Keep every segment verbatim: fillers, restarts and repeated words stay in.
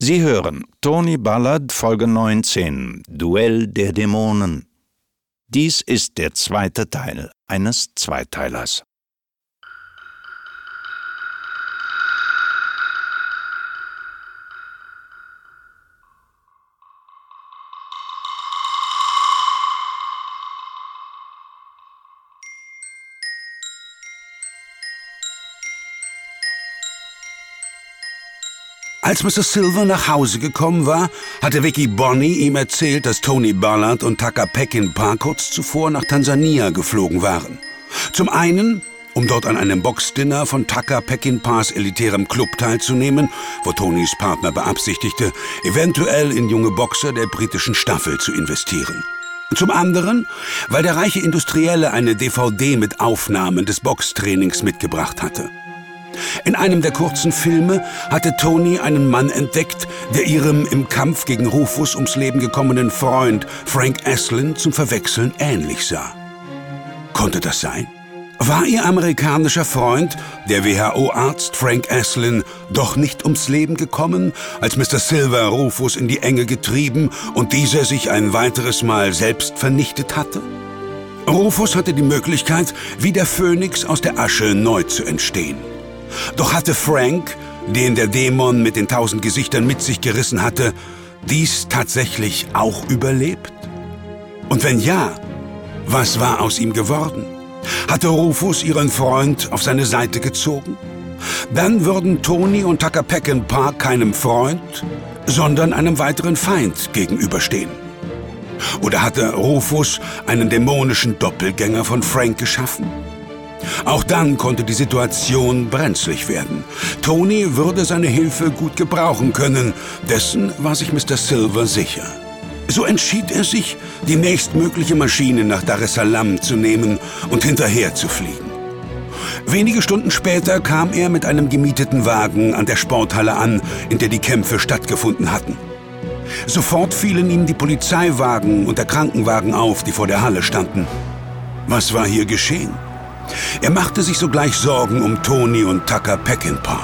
Sie hören Tony Ballard, Folge neunzehn, Duell der Dämonen. Dies ist der zweite Teil eines Zweiteilers. Als Mister Silver nach Hause gekommen war, hatte Vicky Bonney ihm erzählt, dass Tony Ballard und Tucker Peckinpah kurz zuvor nach Tansania geflogen waren. Zum einen, um dort an einem Boxdinner von Tucker Peckinpahs elitärem Club teilzunehmen, wo Tonys Partner beabsichtigte, eventuell in junge Boxer der britischen Staffel zu investieren. Zum anderen, weil der reiche Industrielle eine D V D mit Aufnahmen des Boxtrainings mitgebracht hatte. In einem der kurzen Filme hatte Tony einen Mann entdeckt, der ihrem im Kampf gegen Rufus ums Leben gekommenen Freund Frank Aslan zum Verwechseln ähnlich sah. Konnte das sein? War ihr amerikanischer Freund, der W H O-Arzt Frank Aslan, doch nicht ums Leben gekommen, als Mister Silver Rufus in die Enge getrieben und dieser sich ein weiteres Mal selbst vernichtet hatte? Rufus hatte die Möglichkeit, wie der Phönix aus der Asche neu zu entstehen. Doch hatte Frank, den der Dämon mit den tausend Gesichtern mit sich gerissen hatte, dies tatsächlich auch überlebt? Und wenn ja, was war aus ihm geworden? Hatte Rufus ihren Freund auf seine Seite gezogen? Dann würden Tony und Tucker Peckinpah keinem Freund, sondern einem weiteren Feind gegenüberstehen. Oder hatte Rufus einen dämonischen Doppelgänger von Frank geschaffen? Auch dann konnte die Situation brenzlig werden. Tony würde seine Hilfe gut gebrauchen können, dessen war sich Mister Silver sicher. So entschied er sich, die nächstmögliche Maschine nach Dar es Salaam zu nehmen und hinterher zu fliegen. Wenige Stunden später kam er mit einem gemieteten Wagen an der Sporthalle an, in der die Kämpfe stattgefunden hatten. Sofort fielen ihm die Polizeiwagen und der Krankenwagen auf, die vor der Halle standen. Was war hier geschehen? Er machte sich sogleich Sorgen um Tony und Tucker Peckinpah.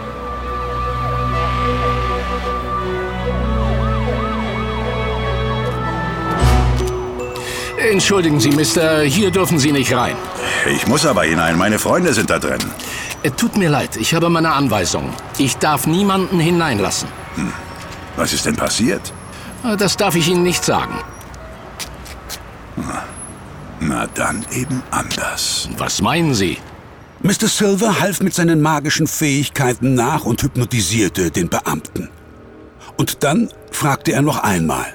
Entschuldigen Sie, Mister, hier dürfen Sie nicht rein. Ich muss aber hinein, meine Freunde sind da drin. Tut mir leid, ich habe meine Anweisung. Ich darf niemanden hineinlassen. Hm. Was ist denn passiert? Das darf ich Ihnen nicht sagen. Na, na dann eben anders. Was meinen Sie? Mister Silver half mit seinen magischen Fähigkeiten nach und hypnotisierte den Beamten. Und dann fragte er noch einmal.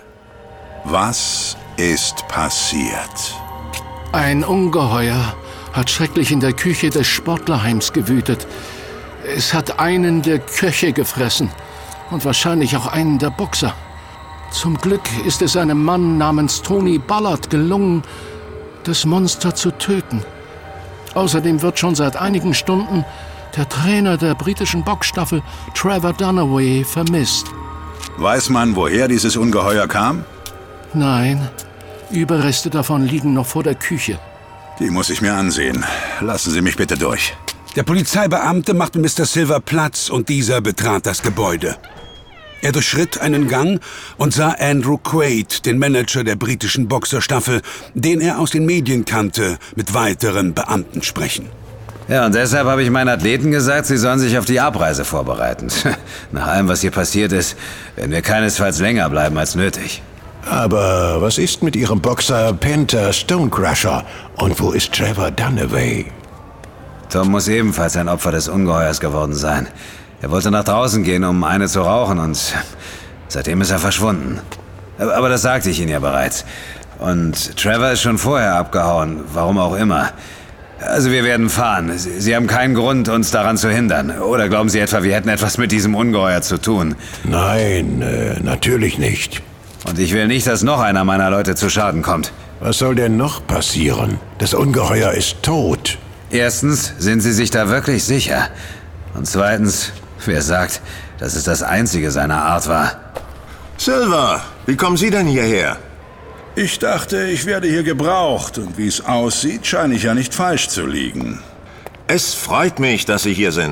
Was ist passiert? Ein Ungeheuer hat schrecklich in der Küche des Sportlerheims gewütet. Es hat einen der Köche gefressen und wahrscheinlich auch einen der Boxer. Zum Glück ist es einem Mann namens Tony Ballard gelungen, das Monster zu töten. Außerdem wird schon seit einigen Stunden der Trainer der britischen Boxstaffel, Trevor Dunaway, vermisst. Weiß man, woher dieses Ungeheuer kam? Nein, Überreste davon liegen noch vor der Küche. Die muss ich mir ansehen. Lassen Sie mich bitte durch. Der Polizeibeamte machte Mister Silver Platz und dieser betrat das Gebäude. Er durchschritt einen Gang und sah Andrew Quaid, den Manager der britischen Boxerstaffel, den er aus den Medien kannte, mit weiteren Beamten sprechen. Ja, und deshalb habe ich meinen Athleten gesagt, sie sollen sich auf die Abreise vorbereiten. Nach allem, was hier passiert ist, werden wir keinesfalls länger bleiben als nötig. Aber was ist mit Ihrem Boxer Panther Stonecrusher? Und wo ist Trevor Dunaway? Tom muss ebenfalls ein Opfer des Ungeheuers geworden sein. Er wollte nach draußen gehen, um eine zu rauchen, und seitdem ist er verschwunden. Aber das sagte ich Ihnen ja bereits. Und Trevor ist schon vorher abgehauen, warum auch immer. Also wir werden fahren. Sie haben keinen Grund, uns daran zu hindern. Oder glauben Sie etwa, wir hätten etwas mit diesem Ungeheuer zu tun? Nein, äh, natürlich nicht. Und ich will nicht, dass noch einer meiner Leute zu Schaden kommt. Was soll denn noch passieren? Das Ungeheuer ist tot. Erstens, sind Sie sich da wirklich sicher? Und zweitens, wer sagt, dass es das einzige seiner Art war? Silver, wie kommen Sie denn hierher? Ich dachte, ich werde hier gebraucht, und wie es aussieht, scheine ich ja nicht falsch zu liegen. Es freut mich, dass Sie hier sind.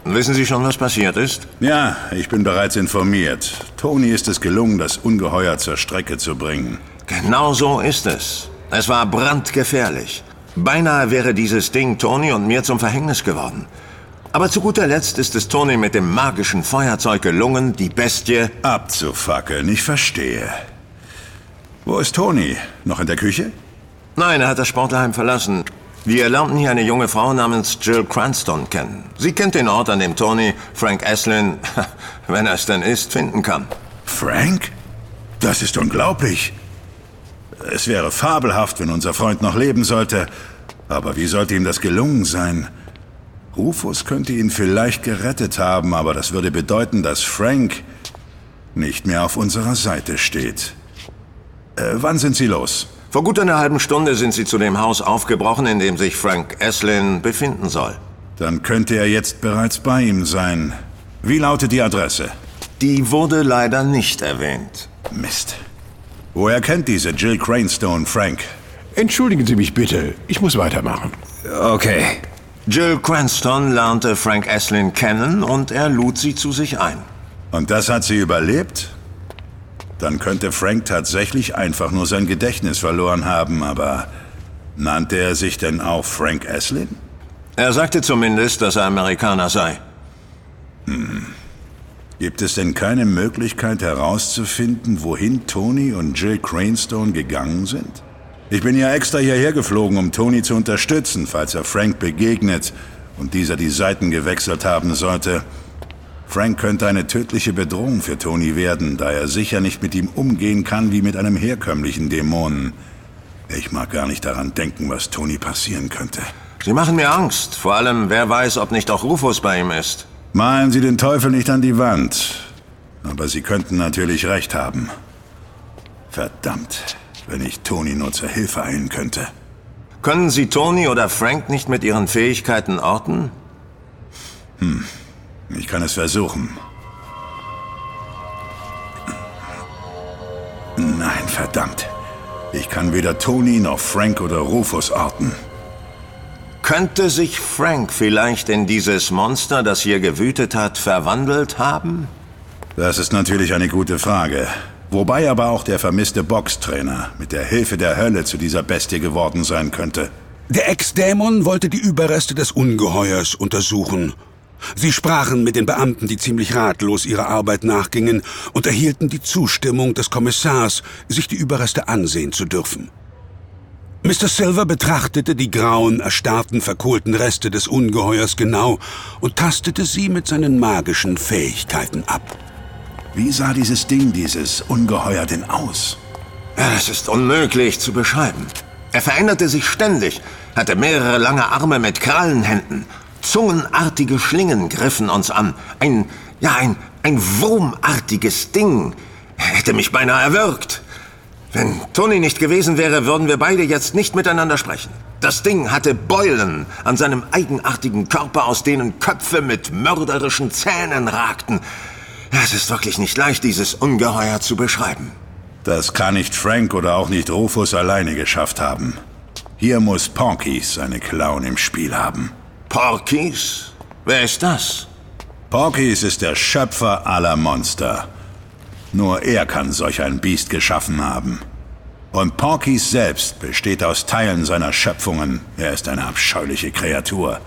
Wissen Sie schon, was passiert ist? Ja, ich bin bereits informiert. Tony ist es gelungen, das Ungeheuer zur Strecke zu bringen. Genau so ist es. Es war brandgefährlich. Beinahe wäre dieses Ding Tony und mir zum Verhängnis geworden. Aber zu guter Letzt ist es Tony mit dem magischen Feuerzeug gelungen, die Bestie abzufackeln. Ich verstehe. Wo ist Tony? Noch in der Küche? Nein, er hat das Sportlerheim verlassen. Wir lernten hier eine junge Frau namens Jill Cranston kennen. Sie kennt den Ort, an dem Tony Frank Asselin, wenn er es denn ist, finden kann. Frank? Das ist unglaublich. Es wäre fabelhaft, wenn unser Freund noch leben sollte. Aber wie sollte ihm das gelungen sein? Rufus könnte ihn vielleicht gerettet haben, aber das würde bedeuten, dass Frank nicht mehr auf unserer Seite steht. Äh, wann sind Sie los? Vor gut einer halben Stunde sind Sie zu dem Haus aufgebrochen, in dem sich Frank Asselin befinden soll. Dann könnte er jetzt bereits bei ihm sein. Wie lautet die Adresse? Die wurde leider nicht erwähnt. Mist. Woher kennt diese Jill Cranston Frank? Entschuldigen Sie mich bitte, ich muss weitermachen. Okay. Jill Cranston lernte Frank Asselin kennen und er lud sie zu sich ein. Und das hat sie überlebt? Dann könnte Frank tatsächlich einfach nur sein Gedächtnis verloren haben, aber nannte er sich denn auch Frank Asselin? Er sagte zumindest, dass er Amerikaner sei. Hm. Gibt es denn keine Möglichkeit herauszufinden, wohin Tony und Jill Cranston gegangen sind? Ich bin ja extra hierher geflogen, um Tony zu unterstützen, falls er Frank begegnet und dieser die Seiten gewechselt haben sollte. Frank könnte eine tödliche Bedrohung für Tony werden, da er sicher nicht mit ihm umgehen kann wie mit einem herkömmlichen Dämonen. Ich mag gar nicht daran denken, was Tony passieren könnte. Sie machen mir Angst. Vor allem, wer weiß, ob nicht auch Rufus bei ihm ist. Malen Sie den Teufel nicht an die Wand. Aber Sie könnten natürlich recht haben. Verdammt, wenn ich Tony nur zur Hilfe eilen könnte. Können Sie Tony oder Frank nicht mit Ihren Fähigkeiten orten? Hm. Ich kann es versuchen. Nein, verdammt. Ich kann weder Tony noch Frank oder Rufus orten. Könnte sich Frank vielleicht in dieses Monster, das hier gewütet hat, verwandelt haben? Das ist natürlich eine gute Frage. Wobei aber auch der vermisste Boxtrainer mit der Hilfe der Hölle zu dieser Bestie geworden sein könnte. Der Ex-Dämon wollte die Überreste des Ungeheuers untersuchen. Sie sprachen mit den Beamten, die ziemlich ratlos ihrer Arbeit nachgingen, und erhielten die Zustimmung des Kommissars, sich die Überreste ansehen zu dürfen. Mister Silver betrachtete die grauen, erstarrten, verkohlten Reste des Ungeheuers genau und tastete sie mit seinen magischen Fähigkeiten ab. Wie sah dieses Ding, dieses Ungeheuer denn aus? Es ist unmöglich zu beschreiben. Er veränderte sich ständig, hatte mehrere lange Arme mit Krallenhänden. Zungenartige Schlingen griffen uns an. Ein, ja, ein, ein wurmartiges Ding. Hätte mich beinahe erwürgt. Wenn Tony nicht gewesen wäre, würden wir beide jetzt nicht miteinander sprechen. Das Ding hatte Beulen an seinem eigenartigen Körper, aus denen Köpfe mit mörderischen Zähnen ragten. Es ist wirklich nicht leicht, dieses Ungeheuer zu beschreiben. Das kann nicht Frank oder auch nicht Rufus alleine geschafft haben. Hier muss Porky's seine Klauen im Spiel haben. Porky's? Wer ist das? Porky's ist der Schöpfer aller Monster. Nur er kann solch ein Biest geschaffen haben. Und Porky's selbst besteht aus Teilen seiner Schöpfungen. Er ist eine abscheuliche Kreatur.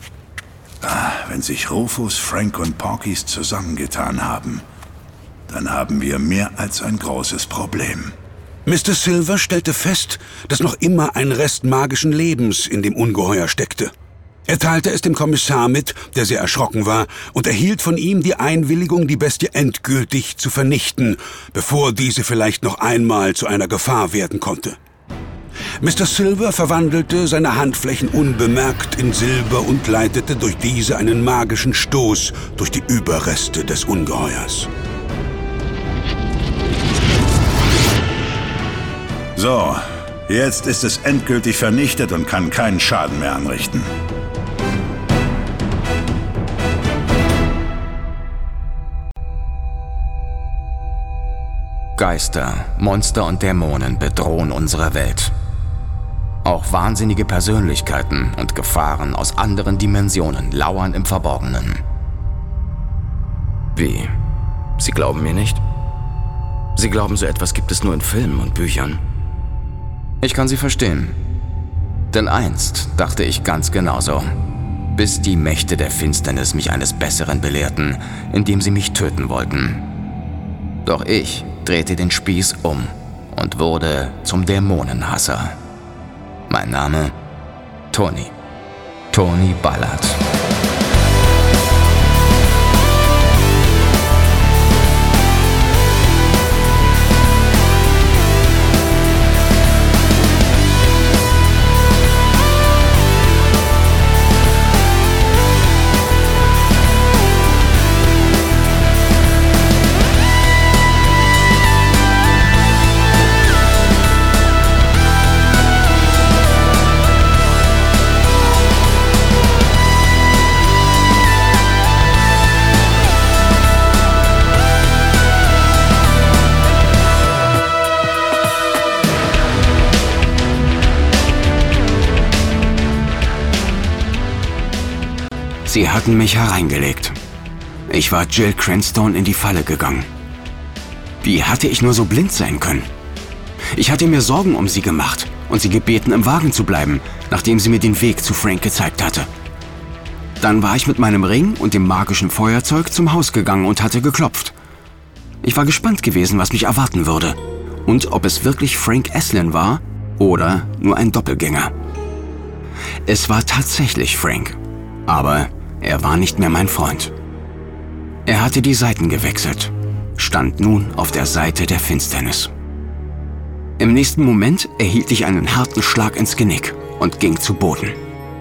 Ah, wenn sich Rufus, Frank und Porky's zusammengetan haben, dann haben wir mehr als ein großes Problem. Mister Silver stellte fest, dass noch immer ein Rest magischen Lebens in dem Ungeheuer steckte. Er teilte es dem Kommissar mit, der sehr erschrocken war, und erhielt von ihm die Einwilligung, die Bestie endgültig zu vernichten, bevor diese vielleicht noch einmal zu einer Gefahr werden konnte. Mister Silver verwandelte seine Handflächen unbemerkt in Silber und leitete durch diese einen magischen Stoß durch die Überreste des Ungeheuers. So, jetzt ist es endgültig vernichtet und kann keinen Schaden mehr anrichten. Geister, Monster und Dämonen bedrohen unsere Welt. Auch wahnsinnige Persönlichkeiten und Gefahren aus anderen Dimensionen lauern im Verborgenen. Wie? Sie glauben mir nicht? Sie glauben, so etwas gibt es nur in Filmen und Büchern. Ich kann Sie verstehen. Denn einst dachte ich ganz genauso. Bis die Mächte der Finsternis mich eines Besseren belehrten, indem sie mich töten wollten. Doch ich drehte den Spieß um und wurde zum Dämonenhasser. Mein Name? Tony. Tony Ballard. Sie hatten mich hereingelegt. Ich war Jill Cranstone in die Falle gegangen. Wie hatte ich nur so blind sein können? Ich hatte mir Sorgen um sie gemacht und sie gebeten, im Wagen zu bleiben, nachdem sie mir den Weg zu Frank gezeigt hatte. Dann war ich mit meinem Ring und dem magischen Feuerzeug zum Haus gegangen und hatte geklopft. Ich war gespannt gewesen, was mich erwarten würde und ob es wirklich Frank Aslan war oder nur ein Doppelgänger. Es war tatsächlich Frank, aber er war nicht mehr mein Freund. Er hatte die Seiten gewechselt, stand nun auf der Seite der Finsternis. Im nächsten Moment erhielt ich einen harten Schlag ins Genick und ging zu Boden.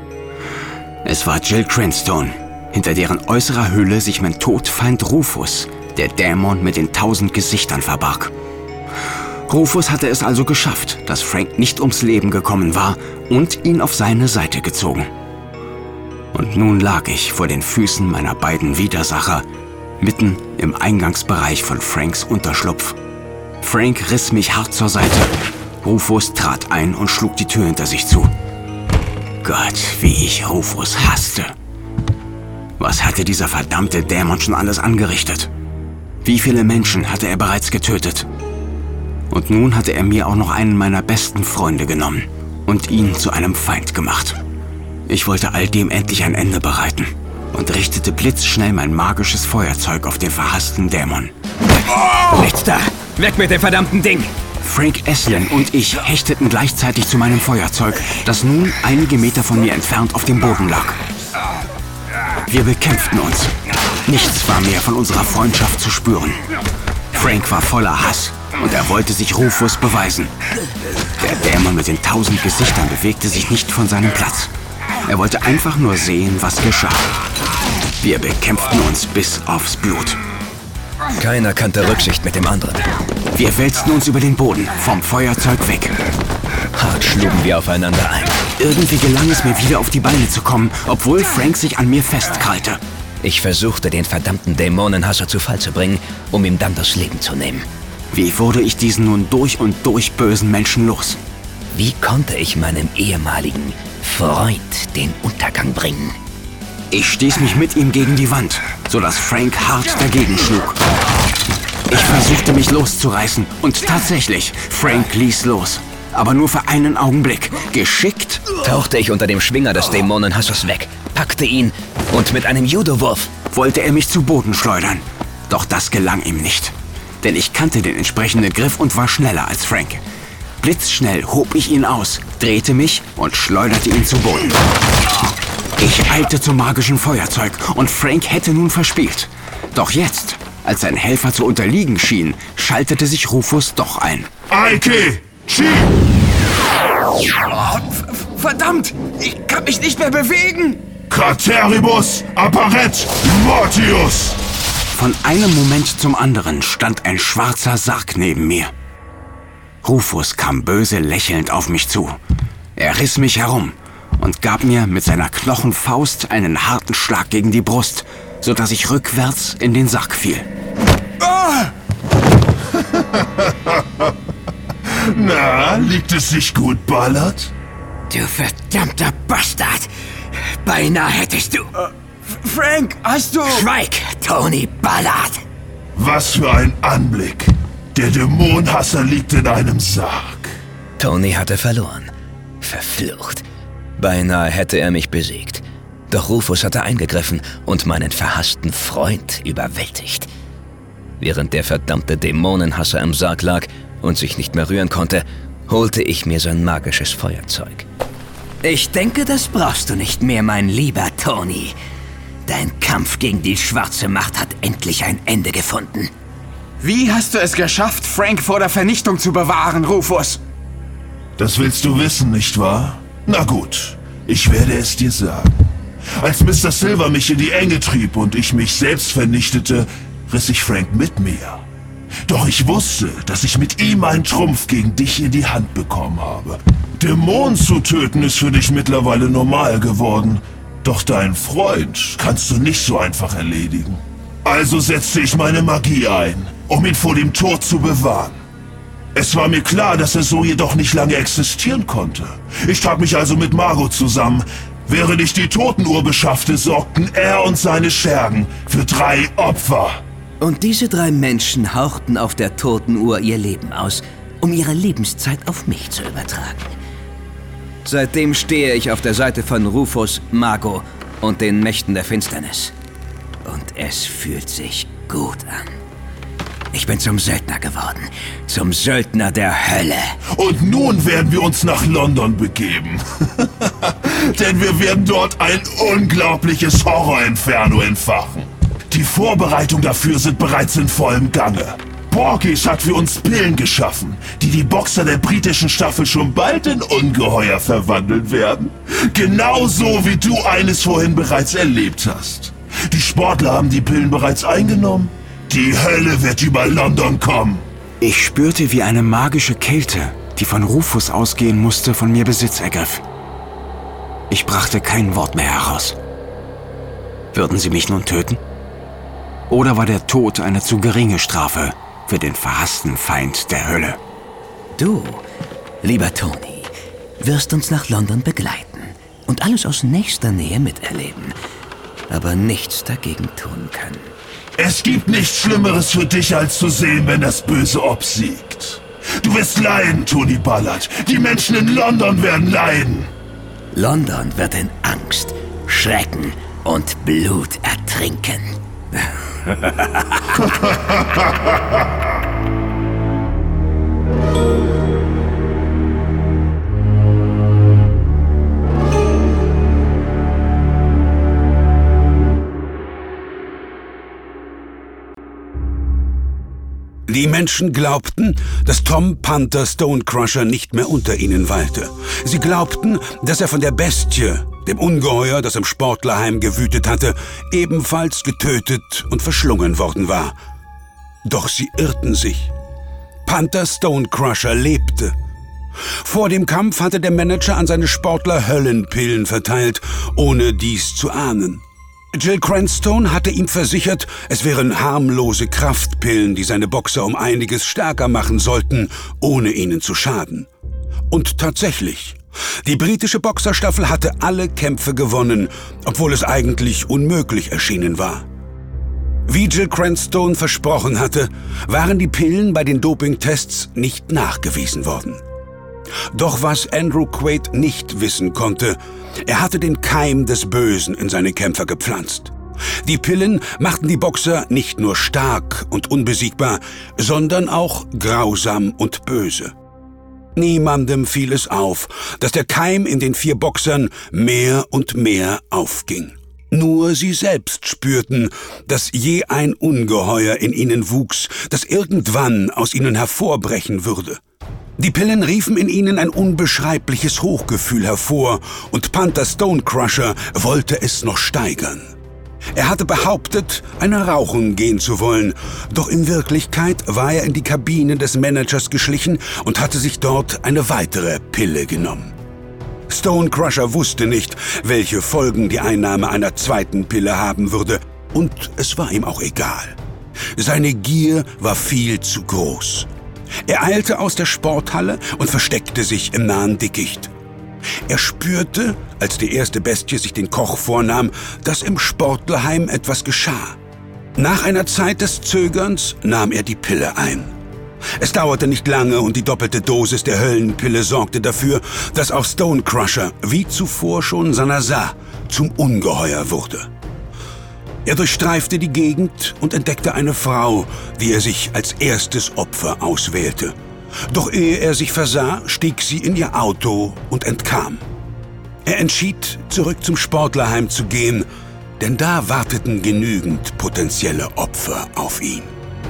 Es war Jill Cranstone, hinter deren äußerer Hülle sich mein Todfeind Rufus, der Dämon mit den tausend Gesichtern, verbarg. Rufus hatte es also geschafft, dass Frank nicht ums Leben gekommen war und ihn auf seine Seite gezogen. Und nun lag ich vor den Füßen meiner beiden Widersacher, mitten im Eingangsbereich von Franks Unterschlupf. Frank riss mich hart zur Seite. Rufus trat ein und schlug die Tür hinter sich zu. Gott, wie ich Rufus hasste. Was hatte dieser verdammte Dämon schon alles angerichtet? Wie viele Menschen hatte er bereits getötet? Und nun hatte er mir auch noch einen meiner besten Freunde genommen und ihn zu einem Feind gemacht. Ich wollte all dem endlich ein Ende bereiten und richtete blitzschnell mein magisches Feuerzeug auf den verhassten Dämon. Oh! Nichts da! Weg mit dem verdammten Ding! Frank Aslan und ich hechteten gleichzeitig zu meinem Feuerzeug, das nun einige Meter von mir entfernt auf dem Boden lag. Wir bekämpften uns. Nichts war mehr von unserer Freundschaft zu spüren. Frank war voller Hass und er wollte sich Rufus beweisen. Der Dämon mit den tausend Gesichtern bewegte sich nicht von seinem Platz. Er wollte einfach nur sehen, was geschah. Wir bekämpften uns bis aufs Blut. Keiner kannte Rücksicht mit dem anderen. Wir wälzten uns über den Boden, vom Feuerzeug weg. Hart schlugen wir aufeinander ein. Irgendwie gelang es mir wieder auf die Beine zu kommen, obwohl Frank sich an mir festkrallte. Ich versuchte, den verdammten Dämonenhasser zu Fall zu bringen, um ihm dann das Leben zu nehmen. Wie wurde ich diesen nun durch und durch bösen Menschen los? Wie konnte ich meinem ehemaligen Freund den Untergang bringen? Ich stieß mich mit ihm gegen die Wand, sodass Frank hart dagegen schlug. Ich versuchte mich loszureißen und tatsächlich, Frank ließ los. Aber nur für einen Augenblick. Geschickt tauchte ich unter dem Schwinger des Dämonenhassers weg, packte ihn und mit einem Judo-Wurf wollte er mich zu Boden schleudern. Doch das gelang ihm nicht. Denn ich kannte den entsprechenden Griff und war schneller als Frank. Blitzschnell hob ich ihn aus, drehte mich und schleuderte ihn zu Boden. Ich eilte zum magischen Feuerzeug und Frank hätte nun verspielt. Doch jetzt, als sein Helfer zu unterliegen schien, schaltete sich Rufus doch ein. Eike! Chi! Oh, verdammt! Ich kann mich nicht mehr bewegen! Cateribus apparet mortius! Von einem Moment zum anderen stand ein schwarzer Sarg neben mir. Rufus kam böse lächelnd auf mich zu. Er riss mich herum und gab mir mit seiner Knochenfaust einen harten Schlag gegen die Brust, sodass ich rückwärts in den Sarg fiel. Ah! Na, liegt es sich gut, Ballard? Du verdammter Bastard! Beinahe hättest du... Frank, hast du... Schweig, Tony Ballard! Was für ein Anblick! Der Dämonenhasser liegt in einem Sarg. Tony hatte verloren. Verflucht. Beinahe hätte er mich besiegt. Doch Rufus hatte eingegriffen und meinen verhassten Freund überwältigt. Während der verdammte Dämonenhasser im Sarg lag und sich nicht mehr rühren konnte, holte ich mir sein magisches Feuerzeug. Ich denke, das brauchst du nicht mehr, mein lieber Tony. Dein Kampf gegen die schwarze Macht hat endlich ein Ende gefunden. Wie hast du es geschafft, Frank vor der Vernichtung zu bewahren, Rufus? Das willst du wissen, nicht wahr? Na gut, ich werde es dir sagen. Als Mister Silver mich in die Enge trieb und ich mich selbst vernichtete, riss ich Frank mit mir. Doch ich wusste, dass ich mit ihm einen Trumpf gegen dich in die Hand bekommen habe. Dämonen zu töten ist für dich mittlerweile normal geworden. Doch deinen Freund kannst du nicht so einfach erledigen. Also setzte ich meine Magie ein, um ihn vor dem Tod zu bewahren. Es war mir klar, dass er so jedoch nicht lange existieren konnte. Ich tat mich also mit Margot zusammen. Während ich die Totenuhr beschaffte, sorgten er und seine Schergen für drei Opfer. Und diese drei Menschen hauchten auf der Totenuhr ihr Leben aus, um ihre Lebenszeit auf mich zu übertragen. Seitdem stehe ich auf der Seite von Rufus, Margot und den Mächten der Finsternis. Und es fühlt sich gut an. Ich bin zum Söldner geworden. Zum Söldner der Hölle. Und nun werden wir uns nach London begeben. Denn wir werden dort ein unglaubliches Horror-Inferno entfachen. Die Vorbereitungen dafür sind bereits in vollem Gange. Porkys hat für uns Pillen geschaffen, die die Boxer der britischen Staffel schon bald in Ungeheuer verwandeln werden. Genauso wie du eines vorhin bereits erlebt hast. Die Sportler haben die Pillen bereits eingenommen. Die Hölle wird über London kommen. Ich spürte, wie eine magische Kälte, die von Rufus ausgehen musste, von mir Besitz ergriff. Ich brachte kein Wort mehr heraus. Würden sie mich nun töten? Oder war der Tod eine zu geringe Strafe für den verhassten Feind der Hölle? Du, lieber Tony, wirst uns nach London begleiten und alles aus nächster Nähe miterleben, aber nichts dagegen tun können. Es gibt nichts Schlimmeres für dich, als zu sehen, wenn das Böse obsiegt. Du wirst leiden, Tony Ballard. Die Menschen in London werden leiden. London wird in Angst, Schrecken und Blut ertrinken. Die Menschen glaubten, dass Tom Panther Stonecrusher nicht mehr unter ihnen weilte. Sie glaubten, dass er von der Bestie, dem Ungeheuer, das im Sportlerheim gewütet hatte, ebenfalls getötet und verschlungen worden war. Doch sie irrten sich. Panther Stonecrusher lebte. Vor dem Kampf hatte der Manager an seine Sportler Höllenpillen verteilt, ohne dies zu ahnen. Jill Cranstone hatte ihm versichert, es wären harmlose Kraftpillen, die seine Boxer um einiges stärker machen sollten, ohne ihnen zu schaden. Und tatsächlich, die britische Boxerstaffel hatte alle Kämpfe gewonnen, obwohl es eigentlich unmöglich erschienen war. Wie Jill Cranstone versprochen hatte, waren die Pillen bei den Dopingtests nicht nachgewiesen worden. Doch was Andrew Quaid nicht wissen konnte, er hatte den Keim des Bösen in seine Kämpfer gepflanzt. Die Pillen machten die Boxer nicht nur stark und unbesiegbar, sondern auch grausam und böse. Niemandem fiel es auf, dass der Keim in den vier Boxern mehr und mehr aufging. Nur sie selbst spürten, dass je ein Ungeheuer in ihnen wuchs, das irgendwann aus ihnen hervorbrechen würde. Die Pillen riefen in ihnen ein unbeschreibliches Hochgefühl hervor und Panther Stonecrusher wollte es noch steigern. Er hatte behauptet, eine rauchen gehen zu wollen, doch in Wirklichkeit war er in die Kabine des Managers geschlichen und hatte sich dort eine weitere Pille genommen. Stonecrusher wusste nicht, welche Folgen die Einnahme einer zweiten Pille haben würde, und es war ihm auch egal. Seine Gier war viel zu groß. Er eilte aus der Sporthalle und versteckte sich im nahen Dickicht. Er spürte, als die erste Bestie sich den Koch vornahm, dass im Sportlerheim etwas geschah. Nach einer Zeit des Zögerns nahm er die Pille ein. Es dauerte nicht lange und die doppelte Dosis der Höllenpille sorgte dafür, dass auch Stonecrusher, wie zuvor schon Sanasa, zum Ungeheuer wurde. Er durchstreifte die Gegend und entdeckte eine Frau, die er sich als erstes Opfer auswählte. Doch ehe er sich versah, stieg sie in ihr Auto und entkam. Er entschied, zurück zum Sportlerheim zu gehen, denn da warteten genügend potenzielle Opfer auf ihn.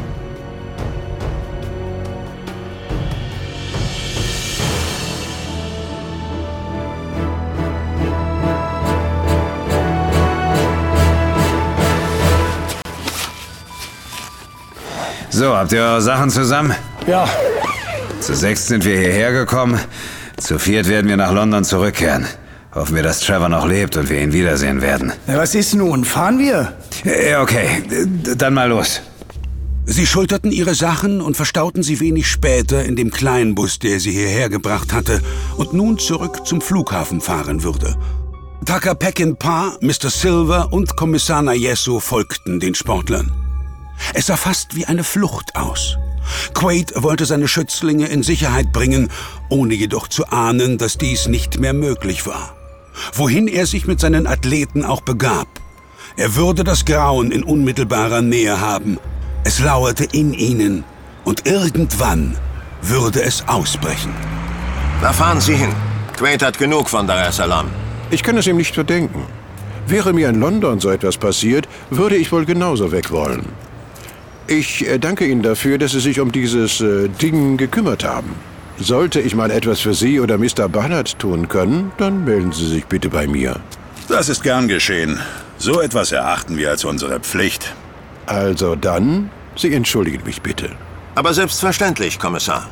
So, habt ihr eure Sachen zusammen? Ja. Zu sechs sind wir hierher gekommen. Zu viert werden wir nach London zurückkehren. Hoffen wir, dass Trevor noch lebt und wir ihn wiedersehen werden. Na, was ist nun? Fahren wir? Ja, okay. Dann mal los. Sie schulterten ihre Sachen und verstauten sie wenig später in dem kleinen Bus, der sie hierher gebracht hatte und nun zurück zum Flughafen fahren würde. Tucker Peckinpah, Mister Silver und Kommissar Nayeso folgten den Sportlern. Es sah fast wie eine Flucht aus. Quaid wollte seine Schützlinge in Sicherheit bringen, ohne jedoch zu ahnen, dass dies nicht mehr möglich war. Wohin er sich mit seinen Athleten auch begab, er würde das Grauen in unmittelbarer Nähe haben. Es lauerte in ihnen und irgendwann würde es ausbrechen. Da fahren Sie hin. Quaid hat genug von Dar es Salaam. Ich kann es ihm nicht verdenken. Wäre mir in London so etwas passiert, würde ich wohl genauso weg wollen. Ich äh, danke Ihnen dafür, dass Sie sich um dieses äh, Ding gekümmert haben. Sollte ich mal etwas für Sie oder Mister Ballard tun können, dann melden Sie sich bitte bei mir. Das ist gern geschehen. So etwas erachten wir als unsere Pflicht. Also dann, Sie entschuldigen mich bitte. Aber selbstverständlich, Kommissar.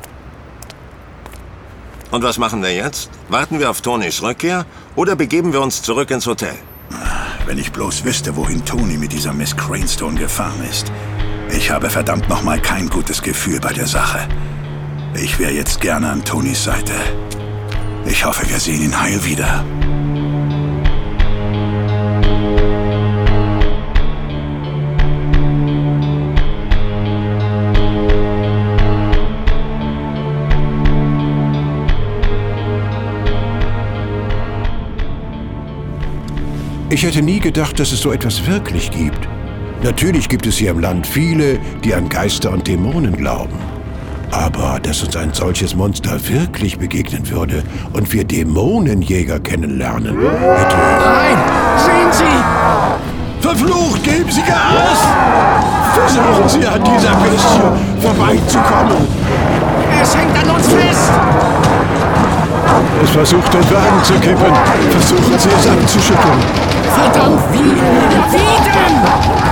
Und was machen wir jetzt? Warten wir auf Tonys Rückkehr oder begeben wir uns zurück ins Hotel? Wenn ich bloß wüsste, wohin Tony mit dieser Miss Cranestone gefahren ist. Ich habe verdammt nochmal kein gutes Gefühl bei der Sache. Ich wäre jetzt gerne an Tonys Seite. Ich hoffe, wir sehen ihn heil wieder. Ich hätte nie gedacht, dass es so etwas wirklich gibt. Natürlich gibt es hier im Land viele, die an Geister und Dämonen glauben. Aber dass uns ein solches Monster wirklich begegnen würde und wir Dämonenjäger kennenlernen, hätte... Nein! Sehen Sie! Verflucht, geben Sie Gas! Versuchen Sie, an dieser Bestie vorbeizukommen! Es hängt an uns fest! Es versucht, den Wagen zu kippen. Versuchen Sie, es abzuschütteln. Verdammt, wie? Wie denn?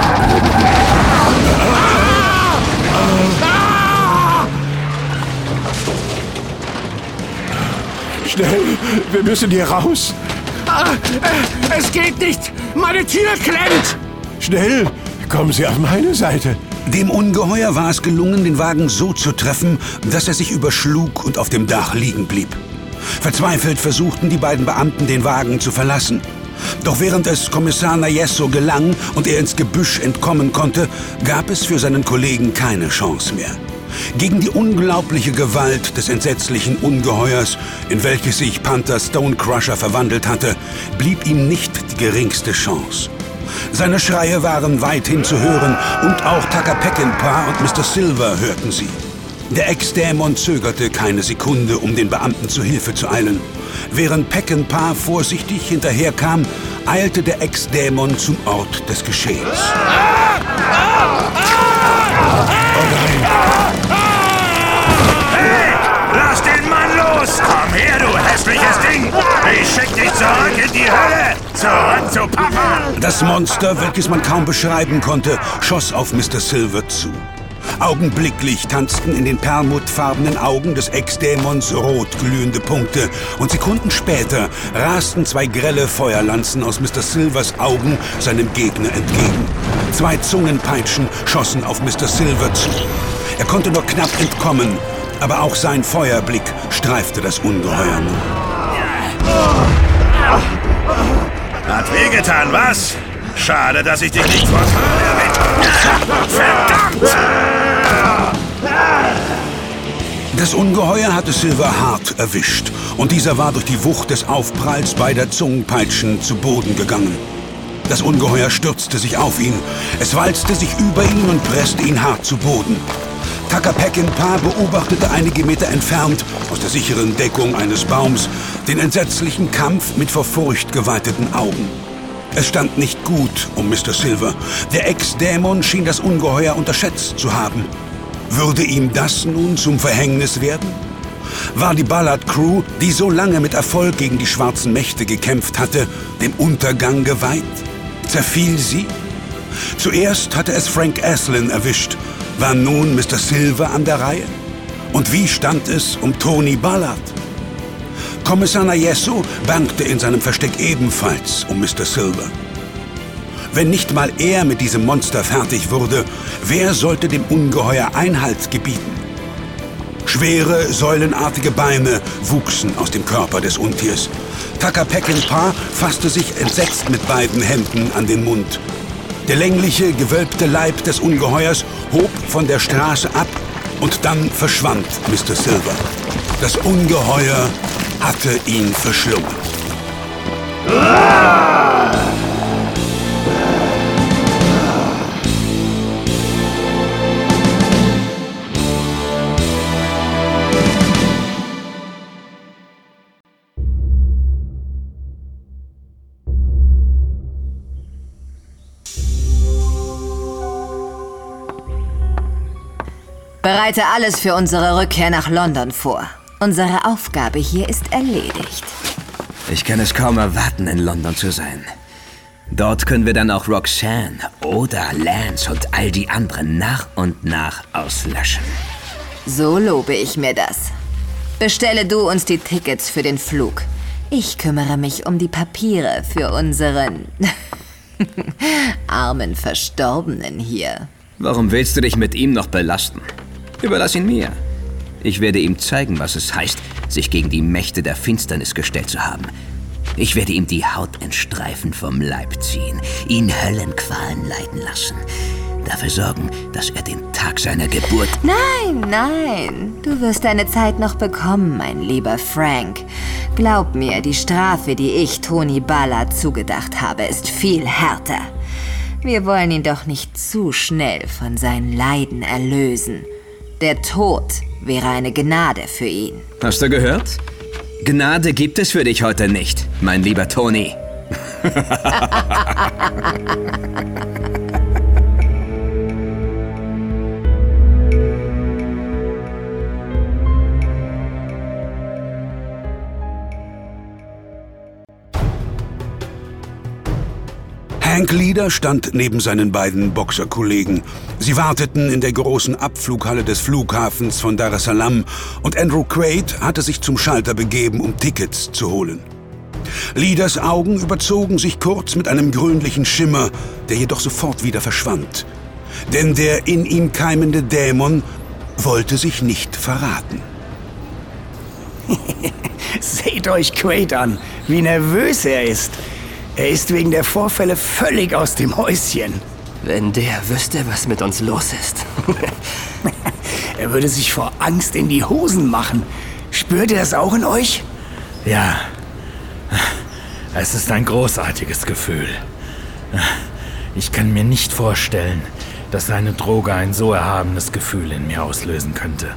Schnell, wir müssen hier raus. Ah, äh, es geht nicht. Meine Tür klemmt. Schnell, kommen Sie auf meine Seite. Dem Ungeheuer war es gelungen, den Wagen so zu treffen, dass er sich überschlug und auf dem Dach liegen blieb. Verzweifelt versuchten die beiden Beamten, den Wagen zu verlassen. Doch während es Kommissar Nayeso gelang und er ins Gebüsch entkommen konnte, gab es für seinen Kollegen keine Chance mehr. Gegen die unglaubliche Gewalt des entsetzlichen Ungeheuers, in welches sich Panther Stonecrusher verwandelt hatte, blieb ihm nicht die geringste Chance. Seine Schreie waren weithin zu hören und auch Tucker Peckinpah und Mister Silver hörten sie. Der Ex-Dämon zögerte keine Sekunde, um den Beamten zu Hilfe zu eilen. Während Peckinpah vorsichtig hinterherkam, eilte der Ex-Dämon zum Ort des Geschehens. Hey, lass den Mann los! Komm her, du hässliches Ding! Ich schick dich zurück in die Hölle! Zurück zu Papa! Das Monster, welches man kaum beschreiben konnte, schoss auf Mister Silver zu. Augenblicklich tanzten in den perlmuttfarbenen Augen des Ex-Dämons rot glühende Punkte und Sekunden später rasten zwei grelle Feuerlanzen aus Mister Silvers Augen seinem Gegner entgegen. Zwei Zungenpeitschen schossen auf Mister Silver zu. Er konnte nur knapp entkommen, aber auch sein Feuerblick streifte das Ungeheuer nur. Hat wehgetan, was? Schade, dass ich dich nicht vor Verdammt! Das Ungeheuer hatte Silver hart erwischt und dieser war durch die Wucht des Aufpralls beider Zungenpeitschen zu Boden gegangen. Das Ungeheuer stürzte sich auf ihn. Es walzte sich über ihn und presste ihn hart zu Boden. Tucker Peckinpah beobachtete einige Meter entfernt aus der sicheren Deckung eines Baums den entsetzlichen Kampf mit vor Furcht geweiteten Augen. Es stand nicht gut um Mister Silver. Der Ex-Dämon schien das Ungeheuer unterschätzt zu haben. Würde ihm das nun zum Verhängnis werden? War die Ballard-Crew, die so lange mit Erfolg gegen die schwarzen Mächte gekämpft hatte, dem Untergang geweiht? Zerfiel sie? Zuerst hatte es Frank Aslan erwischt. War nun Mister Silver an der Reihe? Und wie stand es um Tony Ballard? Kommissar Najesso bangte in seinem Versteck ebenfalls um Mister Silver. Wenn nicht mal er mit diesem Monster fertig wurde, wer sollte dem Ungeheuer Einhalt gebieten? Schwere, säulenartige Beine wuchsen aus dem Körper des Untiers. Tucker Peckinpah fasste sich entsetzt mit beiden Händen an den Mund. Der längliche, gewölbte Leib des Ungeheuers hob von der Straße ab und dann verschwand Mister Silver. Das Ungeheuer hatte ihn verschlungen. Bereite alles für unsere Rückkehr nach London vor. Unsere Aufgabe hier ist erledigt. Ich kann es kaum erwarten, in London zu sein. Dort können wir dann auch Roxanne oder Lance und all die anderen nach und nach auslöschen. So lobe ich mir das. Bestelle du uns die Tickets für den Flug. Ich kümmere mich um die Papiere für unseren armen Verstorbenen hier. Warum willst du dich mit ihm noch belasten? Überlass ihn mir. Ich werde ihm zeigen, was es heißt, sich gegen die Mächte der Finsternis gestellt zu haben. Ich werde ihm die Haut entstreifen vom Leib ziehen, ihn Höllenqualen leiden lassen. Dafür sorgen, dass er den Tag seiner Geburt... Nein, nein, du wirst deine Zeit noch bekommen, mein lieber Frank. Glaub mir, die Strafe, die ich Tony Ballard zugedacht habe, ist viel härter. Wir wollen ihn doch nicht zu schnell von seinen Leiden erlösen. Der Tod wäre eine Gnade für ihn. Hast du gehört? Gnade gibt es für dich heute nicht, mein lieber Tony. Hank Leader stand neben seinen beiden Boxerkollegen. Sie warteten in der großen Abflughalle des Flughafens von Dar es Salaam und Andrew Quaid hatte sich zum Schalter begeben, um Tickets zu holen. Leaders Augen überzogen sich kurz mit einem grünlichen Schimmer, der jedoch sofort wieder verschwand. Denn der in ihm keimende Dämon wollte sich nicht verraten. Seht euch Quaid an, wie nervös er ist. Er ist wegen der Vorfälle völlig aus dem Häuschen. Wenn der wüsste, was mit uns los ist. Er würde sich vor Angst in die Hosen machen. Spürt ihr das auch in euch? Ja. Es ist ein großartiges Gefühl. Ich kann mir nicht vorstellen, dass eine Droge ein so erhabenes Gefühl in mir auslösen könnte.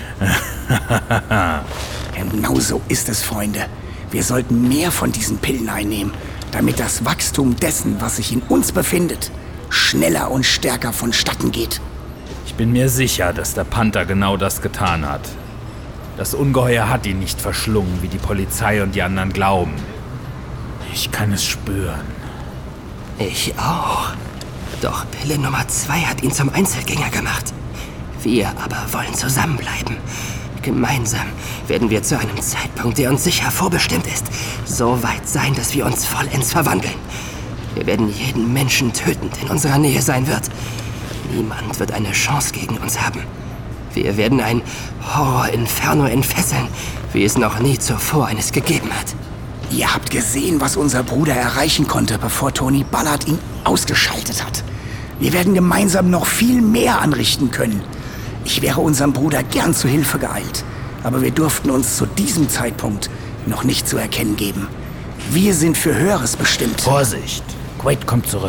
Genau so ist es, Freunde. Wir sollten mehr von diesen Pillen einnehmen, damit das Wachstum dessen, was sich in uns befindet, schneller und stärker vonstatten geht. Ich bin mir sicher, dass der Panther genau das getan hat. Das Ungeheuer hat ihn nicht verschlungen, wie die Polizei und die anderen glauben. Ich kann es spüren. Ich auch. Doch Pille Nummer zwei hat ihn zum Einzelgänger gemacht. Wir aber wollen zusammenbleiben. Gemeinsam werden wir zu einem Zeitpunkt, der uns sicher vorbestimmt ist, so weit sein, dass wir uns vollends verwandeln. Wir werden jeden Menschen töten, der in unserer Nähe sein wird. Niemand wird eine Chance gegen uns haben. Wir werden ein Horror-Inferno entfesseln, wie es noch nie zuvor eines gegeben hat. Ihr habt gesehen, was unser Bruder erreichen konnte, bevor Tony Ballard ihn ausgeschaltet hat. Wir werden gemeinsam noch viel mehr anrichten können. Ich wäre unserem Bruder gern zu Hilfe geeilt, aber wir durften uns zu diesem Zeitpunkt noch nicht zu erkennen geben. Wir sind für Höheres bestimmt. Vorsicht! Quaid kommt zurück.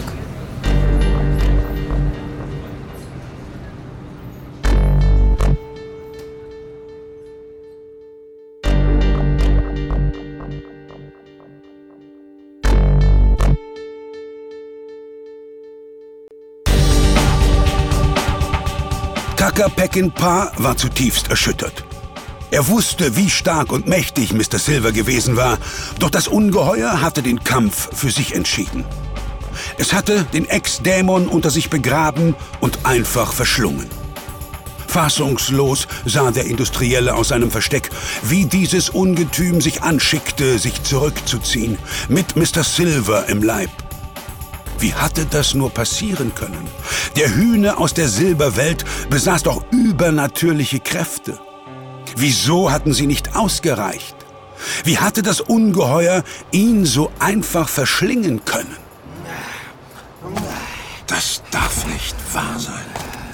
Tucker Peckinpah war zutiefst erschüttert. Er wusste, wie stark und mächtig Mister Silver gewesen war, doch das Ungeheuer hatte den Kampf für sich entschieden. Es hatte den Ex-Dämon unter sich begraben und einfach verschlungen. Fassungslos sah der Industrielle aus seinem Versteck, wie dieses Ungetüm sich anschickte, sich zurückzuziehen, mit Mister Silver im Leib. Wie hatte das nur passieren können? Der Hühner aus der Silberwelt besaß doch übernatürliche Kräfte. Wieso hatten sie nicht ausgereicht? Wie hatte das Ungeheuer ihn so einfach verschlingen können? Das darf nicht wahr sein.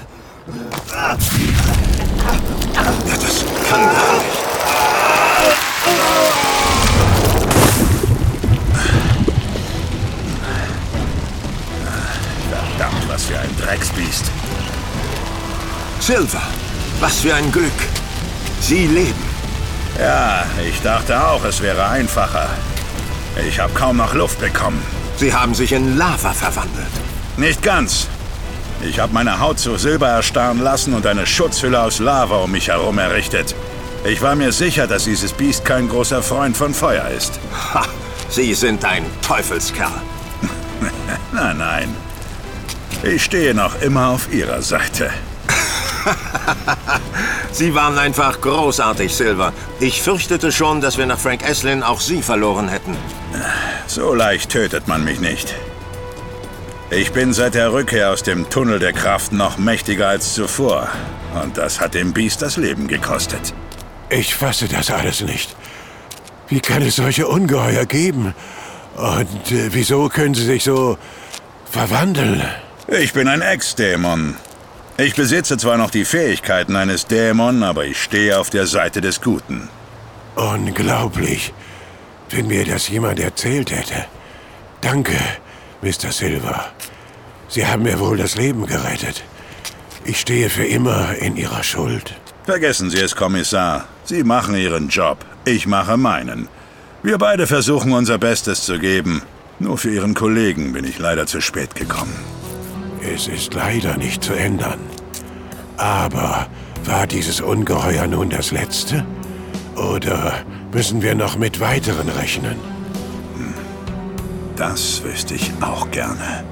Ja, das kann gar nicht. Verdammt, was für ein Drecksbiest. Silver, was für ein Glück. Sie leben. Ja, ich dachte auch, es wäre einfacher. Ich habe kaum noch Luft bekommen. Sie haben sich in Lava verwandelt. Nicht ganz. Ich habe meine Haut zu Silber erstarren lassen und eine Schutzhülle aus Lava um mich herum errichtet. Ich war mir sicher, dass dieses Biest kein großer Freund von Feuer ist. Ha, Sie sind ein Teufelskerl. Nein, nein. Ich stehe noch immer auf Ihrer Seite. Sie waren einfach großartig, Silver. Ich fürchtete schon, dass wir nach Frank Eslin auch Sie verloren hätten. So leicht tötet man mich nicht. Ich bin seit der Rückkehr aus dem Tunnel der Kraft noch mächtiger als zuvor. Und das hat dem Biest das Leben gekostet. Ich fasse das alles nicht. Wie kann es solche Ungeheuer geben? Und äh, wieso können sie sich so verwandeln? Ich bin ein Ex-Dämon. Ich besitze zwar noch die Fähigkeiten eines Dämon, aber ich stehe auf der Seite des Guten. Unglaublich. Wenn mir das jemand erzählt hätte. Danke, Mister Silver. Sie haben mir wohl das Leben gerettet. Ich stehe für immer in Ihrer Schuld. Vergessen Sie es, Kommissar. Sie machen Ihren Job. Ich mache meinen. Wir beide versuchen unser Bestes zu geben. Nur für Ihren Kollegen bin ich leider zu spät gekommen. Es ist leider nicht zu ändern. Aber war dieses Ungeheuer nun das letzte? Oder müssen wir noch mit weiteren rechnen? Das wüsste ich auch gerne.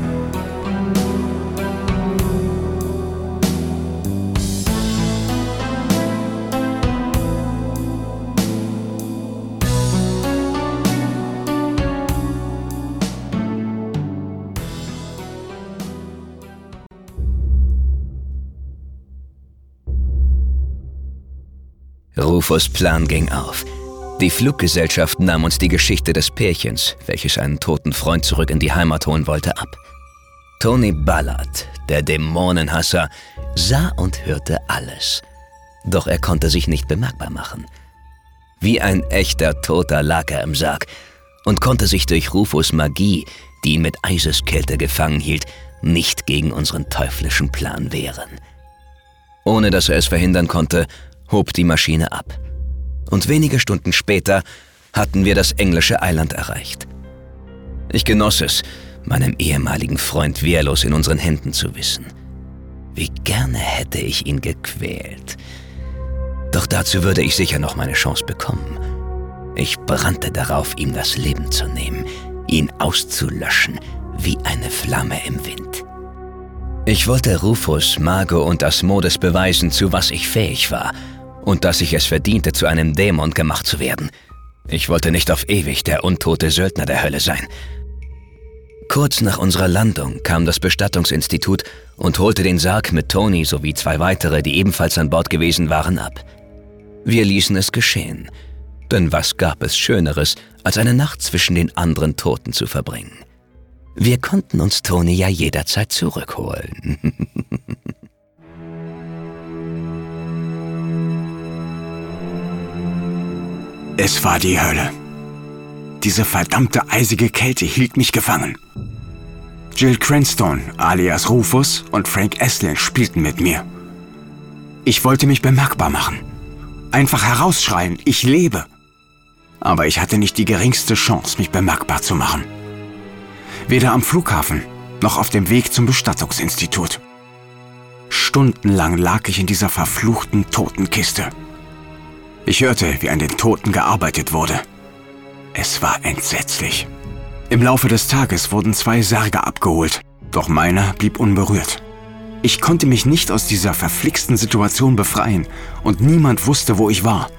Rufus' Plan ging auf. Die Fluggesellschaft nahm uns die Geschichte des Pärchens, welches einen toten Freund zurück in die Heimat holen wollte, ab. Tony Ballard, der Dämonenhasser, sah und hörte alles. Doch er konnte sich nicht bemerkbar machen. Wie ein echter Toter lag er im Sarg und konnte sich durch Rufus' Magie, die ihn mit Eiseskälte gefangen hielt, nicht gegen unseren teuflischen Plan wehren. Ohne dass er es verhindern konnte, hob die Maschine ab. Und wenige Stunden später hatten wir das englische Eiland erreicht. Ich genoss es, meinem ehemaligen Freund wehrlos in unseren Händen zu wissen. Wie gerne hätte ich ihn gequält. Doch dazu würde ich sicher noch meine Chance bekommen. Ich brannte darauf, ihm das Leben zu nehmen, ihn auszulöschen, wie eine Flamme im Wind. Ich wollte Rufus, Margot und Asmodes beweisen, zu was ich fähig war und dass ich es verdiente, zu einem Dämon gemacht zu werden. Ich wollte nicht auf ewig der untote Söldner der Hölle sein. Kurz nach unserer Landung kam das Bestattungsinstitut und holte den Sarg mit Tony sowie zwei weitere, die ebenfalls an Bord gewesen waren, ab. Wir ließen es geschehen. Denn was gab es Schöneres, als eine Nacht zwischen den anderen Toten zu verbringen? Wir konnten uns Tony ja jederzeit zurückholen. Es war die Hölle. Diese verdammte eisige Kälte hielt mich gefangen. Jill Cranstone, alias Rufus, und Frank Esslin spielten mit mir. Ich wollte mich bemerkbar machen. Einfach herausschreien, ich lebe. Aber ich hatte nicht die geringste Chance, mich bemerkbar zu machen. Weder am Flughafen, noch auf dem Weg zum Bestattungsinstitut. Stundenlang lag ich in dieser verfluchten Totenkiste. Ich hörte, wie an den Toten gearbeitet wurde. Es war entsetzlich. Im Laufe des Tages wurden zwei Särge abgeholt, doch meiner blieb unberührt. Ich konnte mich nicht aus dieser verflixten Situation befreien und niemand wusste, wo ich war.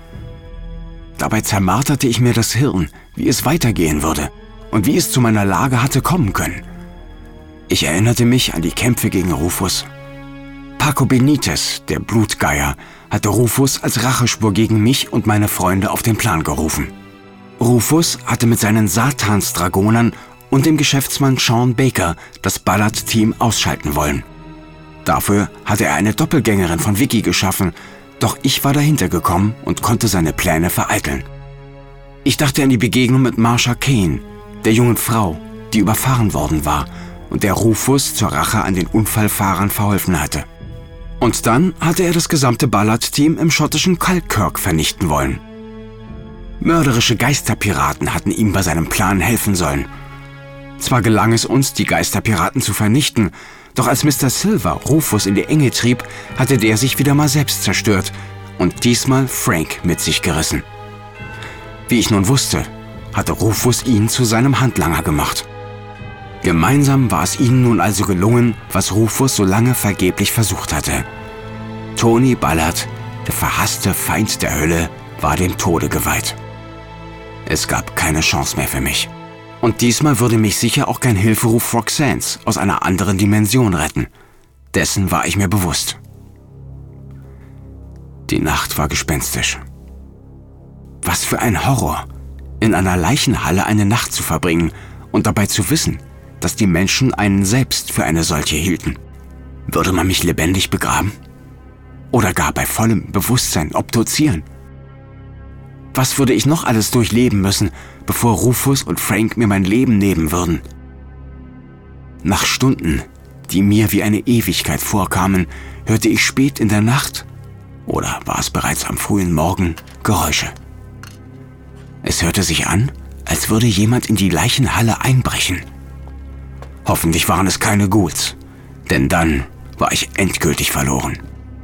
Dabei zermarterte ich mir das Hirn, wie es weitergehen würde und wie es zu meiner Lage hatte kommen können. Ich erinnerte mich an die Kämpfe gegen Rufus. Paco Benitez, der Blutgeier, hatte Rufus als Rachespur gegen mich und meine Freunde auf den Plan gerufen. Rufus hatte mit seinen Satansdragonern und dem Geschäftsmann Sean Baker das Ballard-Team ausschalten wollen. Dafür hatte er eine Doppelgängerin von Vicky geschaffen, doch ich war dahinter gekommen und konnte seine Pläne vereiteln. Ich dachte an die Begegnung mit Marsha Kane, der jungen Frau, die überfahren worden war und der Rufus zur Rache an den Unfallfahrern verholfen hatte. Und dann hatte er das gesamte Ballard-Team im schottischen Falkirk vernichten wollen. Mörderische Geisterpiraten hatten ihm bei seinem Plan helfen sollen. Zwar gelang es uns, die Geisterpiraten zu vernichten, doch als Mister Silver Rufus in die Enge trieb, hatte der sich wieder mal selbst zerstört und diesmal Frank mit sich gerissen. Wie ich nun wusste, hatte Rufus ihn zu seinem Handlanger gemacht. Gemeinsam war es ihnen nun also gelungen, was Rufus so lange vergeblich versucht hatte. Tony Ballard, der verhasste Feind der Hölle, war dem Tode geweiht. Es gab keine Chance mehr für mich. Und diesmal würde mich sicher auch kein Hilferuf Roxannes aus einer anderen Dimension retten. Dessen war ich mir bewusst. Die Nacht war gespenstisch. Was für ein Horror, in einer Leichenhalle eine Nacht zu verbringen und dabei zu wissen, dass die Menschen einen selbst für eine solche hielten. Würde man mich lebendig begraben? Oder gar bei vollem Bewusstsein obduzieren? Was würde ich noch alles durchleben müssen, bevor Rufus und Frank mir mein Leben nehmen würden? Nach Stunden, die mir wie eine Ewigkeit vorkamen, hörte ich spät in der Nacht, oder war es bereits am frühen Morgen, Geräusche. Es hörte sich an, als würde jemand in die Leichenhalle einbrechen. Hoffentlich waren es keine Ghouls, denn dann war ich endgültig verloren.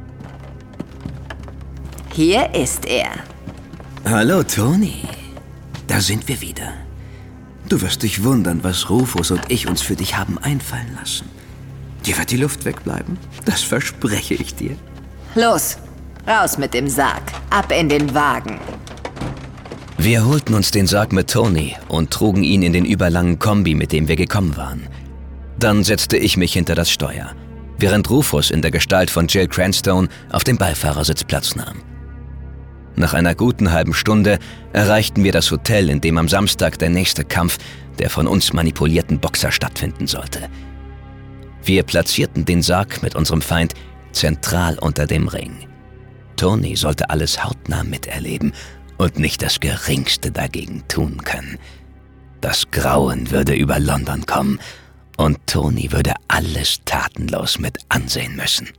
Hier ist er. Hallo, Tony. Da sind wir wieder. Du wirst dich wundern, was Rufus und ich uns für dich haben einfallen lassen. Dir wird die Luft wegbleiben. Das verspreche ich dir. Los, raus mit dem Sarg. Ab in den Wagen. Wir holten uns den Sarg mit Tony und trugen ihn in den überlangen Kombi, mit dem wir gekommen waren. Dann setzte ich mich hinter das Steuer, während Rufus in der Gestalt von Jill Cranstone auf dem Beifahrersitz Platz nahm. Nach einer guten halben Stunde erreichten wir das Hotel, in dem am Samstag der nächste Kampf der von uns manipulierten Boxer stattfinden sollte. Wir platzierten den Sarg mit unserem Feind zentral unter dem Ring. Tony sollte alles hautnah miterleben und nicht das Geringste dagegen tun können. Das Grauen würde über London kommen und Tony würde alles tatenlos mit ansehen müssen.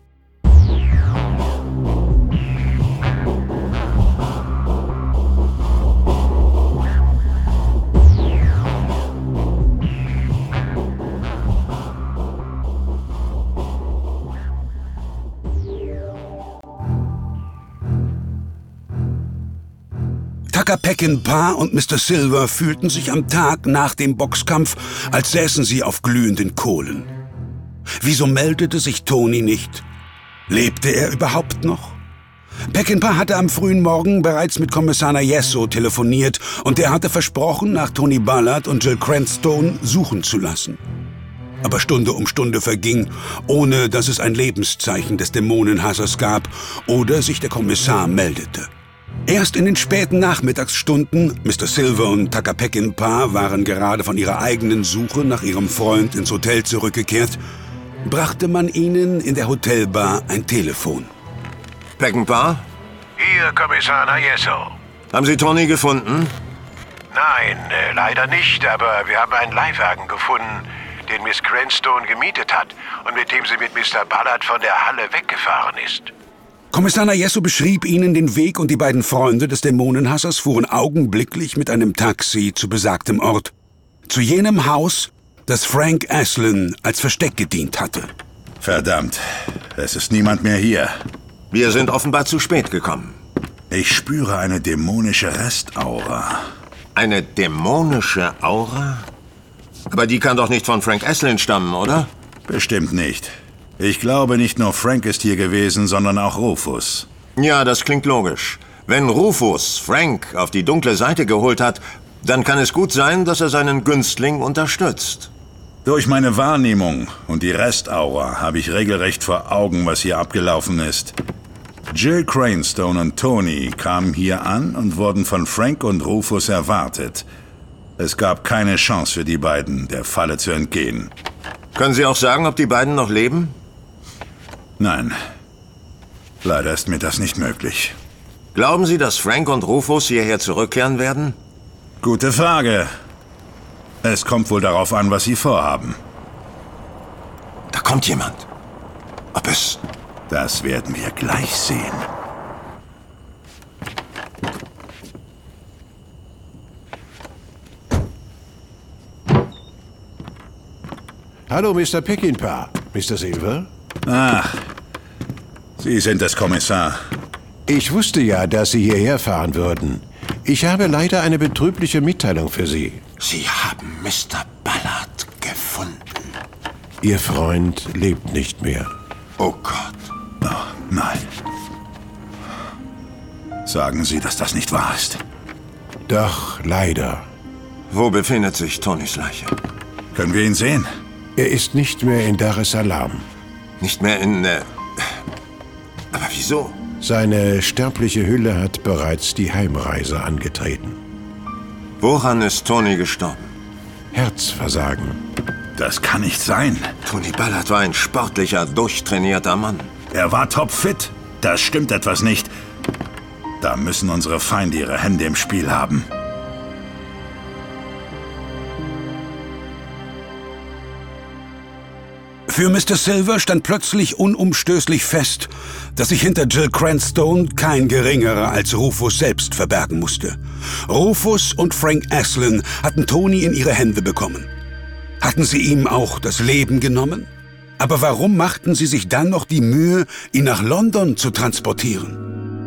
Tucker Peckinpah und Mister Silver fühlten sich am Tag nach dem Boxkampf, als säßen sie auf glühenden Kohlen. Wieso meldete sich Tony nicht? Lebte er überhaupt noch? Peckinpah hatte am frühen Morgen bereits mit Kommissar Najesso telefoniert und er hatte versprochen, nach Tony Ballard und Jill Cranstone suchen zu lassen. Aber Stunde um Stunde verging, ohne dass es ein Lebenszeichen des Dämonenhassers gab oder sich der Kommissar meldete. Erst in den späten Nachmittagsstunden, Mister Silver und Tucker Peckinpah waren gerade von ihrer eigenen Suche nach ihrem Freund ins Hotel zurückgekehrt, brachte man ihnen in der Hotelbar ein Telefon. Peckinpah? Hier, Kommissar Nayeso. Haben Sie Tony gefunden? Nein, äh, leider nicht, aber wir haben einen Leihwagen gefunden, den Miss Cranstone gemietet hat und mit dem sie mit Mister Ballard von der Halle weggefahren ist. Kommissar Nayeso beschrieb ihnen den Weg und die beiden Freunde des Dämonenhassers fuhren augenblicklich mit einem Taxi zu besagtem Ort. Zu jenem Haus, das Frank Aslan als Versteck gedient hatte. Verdammt, es ist niemand mehr hier. Wir sind offenbar zu spät gekommen. Ich spüre eine dämonische Restaura. Eine dämonische Aura? Aber die kann doch nicht von Frank Aslan stammen, oder? Bestimmt nicht. Ich glaube, nicht nur Frank ist hier gewesen, sondern auch Rufus. Ja, das klingt logisch. Wenn Rufus Frank auf die dunkle Seite geholt hat, dann kann es gut sein, dass er seinen Günstling unterstützt. Durch meine Wahrnehmung und die Restaura habe ich regelrecht vor Augen, was hier abgelaufen ist. Jill Cranstone und Tony kamen hier an und wurden von Frank und Rufus erwartet. Es gab keine Chance für die beiden, der Falle zu entgehen. Können Sie auch sagen, ob die beiden noch leben? Nein. Leider ist mir das nicht möglich. Glauben Sie, dass Frank und Rufus hierher zurückkehren werden? Gute Frage. Es kommt wohl darauf an, was Sie vorhaben. Da kommt jemand. Ob es... Das werden wir gleich sehen. Hallo, Mister Peckinpah. Mister Silver? Ach, Sie sind es, Kommissar. Ich wusste ja, dass Sie hierher fahren würden. Ich habe leider eine betrübliche Mitteilung für Sie. Sie haben Mister Ballard gefunden. Ihr Freund lebt nicht mehr. Oh Gott. Oh, nein. Sagen Sie, dass das nicht wahr ist. Doch, leider. Wo befindet sich Tonys Leiche? Können wir ihn sehen? Er ist nicht mehr in Dar es Salaam. Nicht mehr in... Äh Aber wieso? Seine sterbliche Hülle hat bereits die Heimreise angetreten. Woran ist Tony gestorben? Herzversagen. Das kann nicht sein. Tony Ballard war ein sportlicher, durchtrainierter Mann. Er war topfit. Das stimmt etwas nicht. Da müssen unsere Feinde ihre Hände im Spiel haben. Für Mister Silver stand plötzlich unumstößlich fest, dass sich hinter Jill Cranstone kein Geringerer als Rufus selbst verbergen musste. Rufus und Frank Aslan hatten Tony in ihre Hände bekommen. Hatten sie ihm auch das Leben genommen? Aber warum machten sie sich dann noch die Mühe, ihn nach London zu transportieren?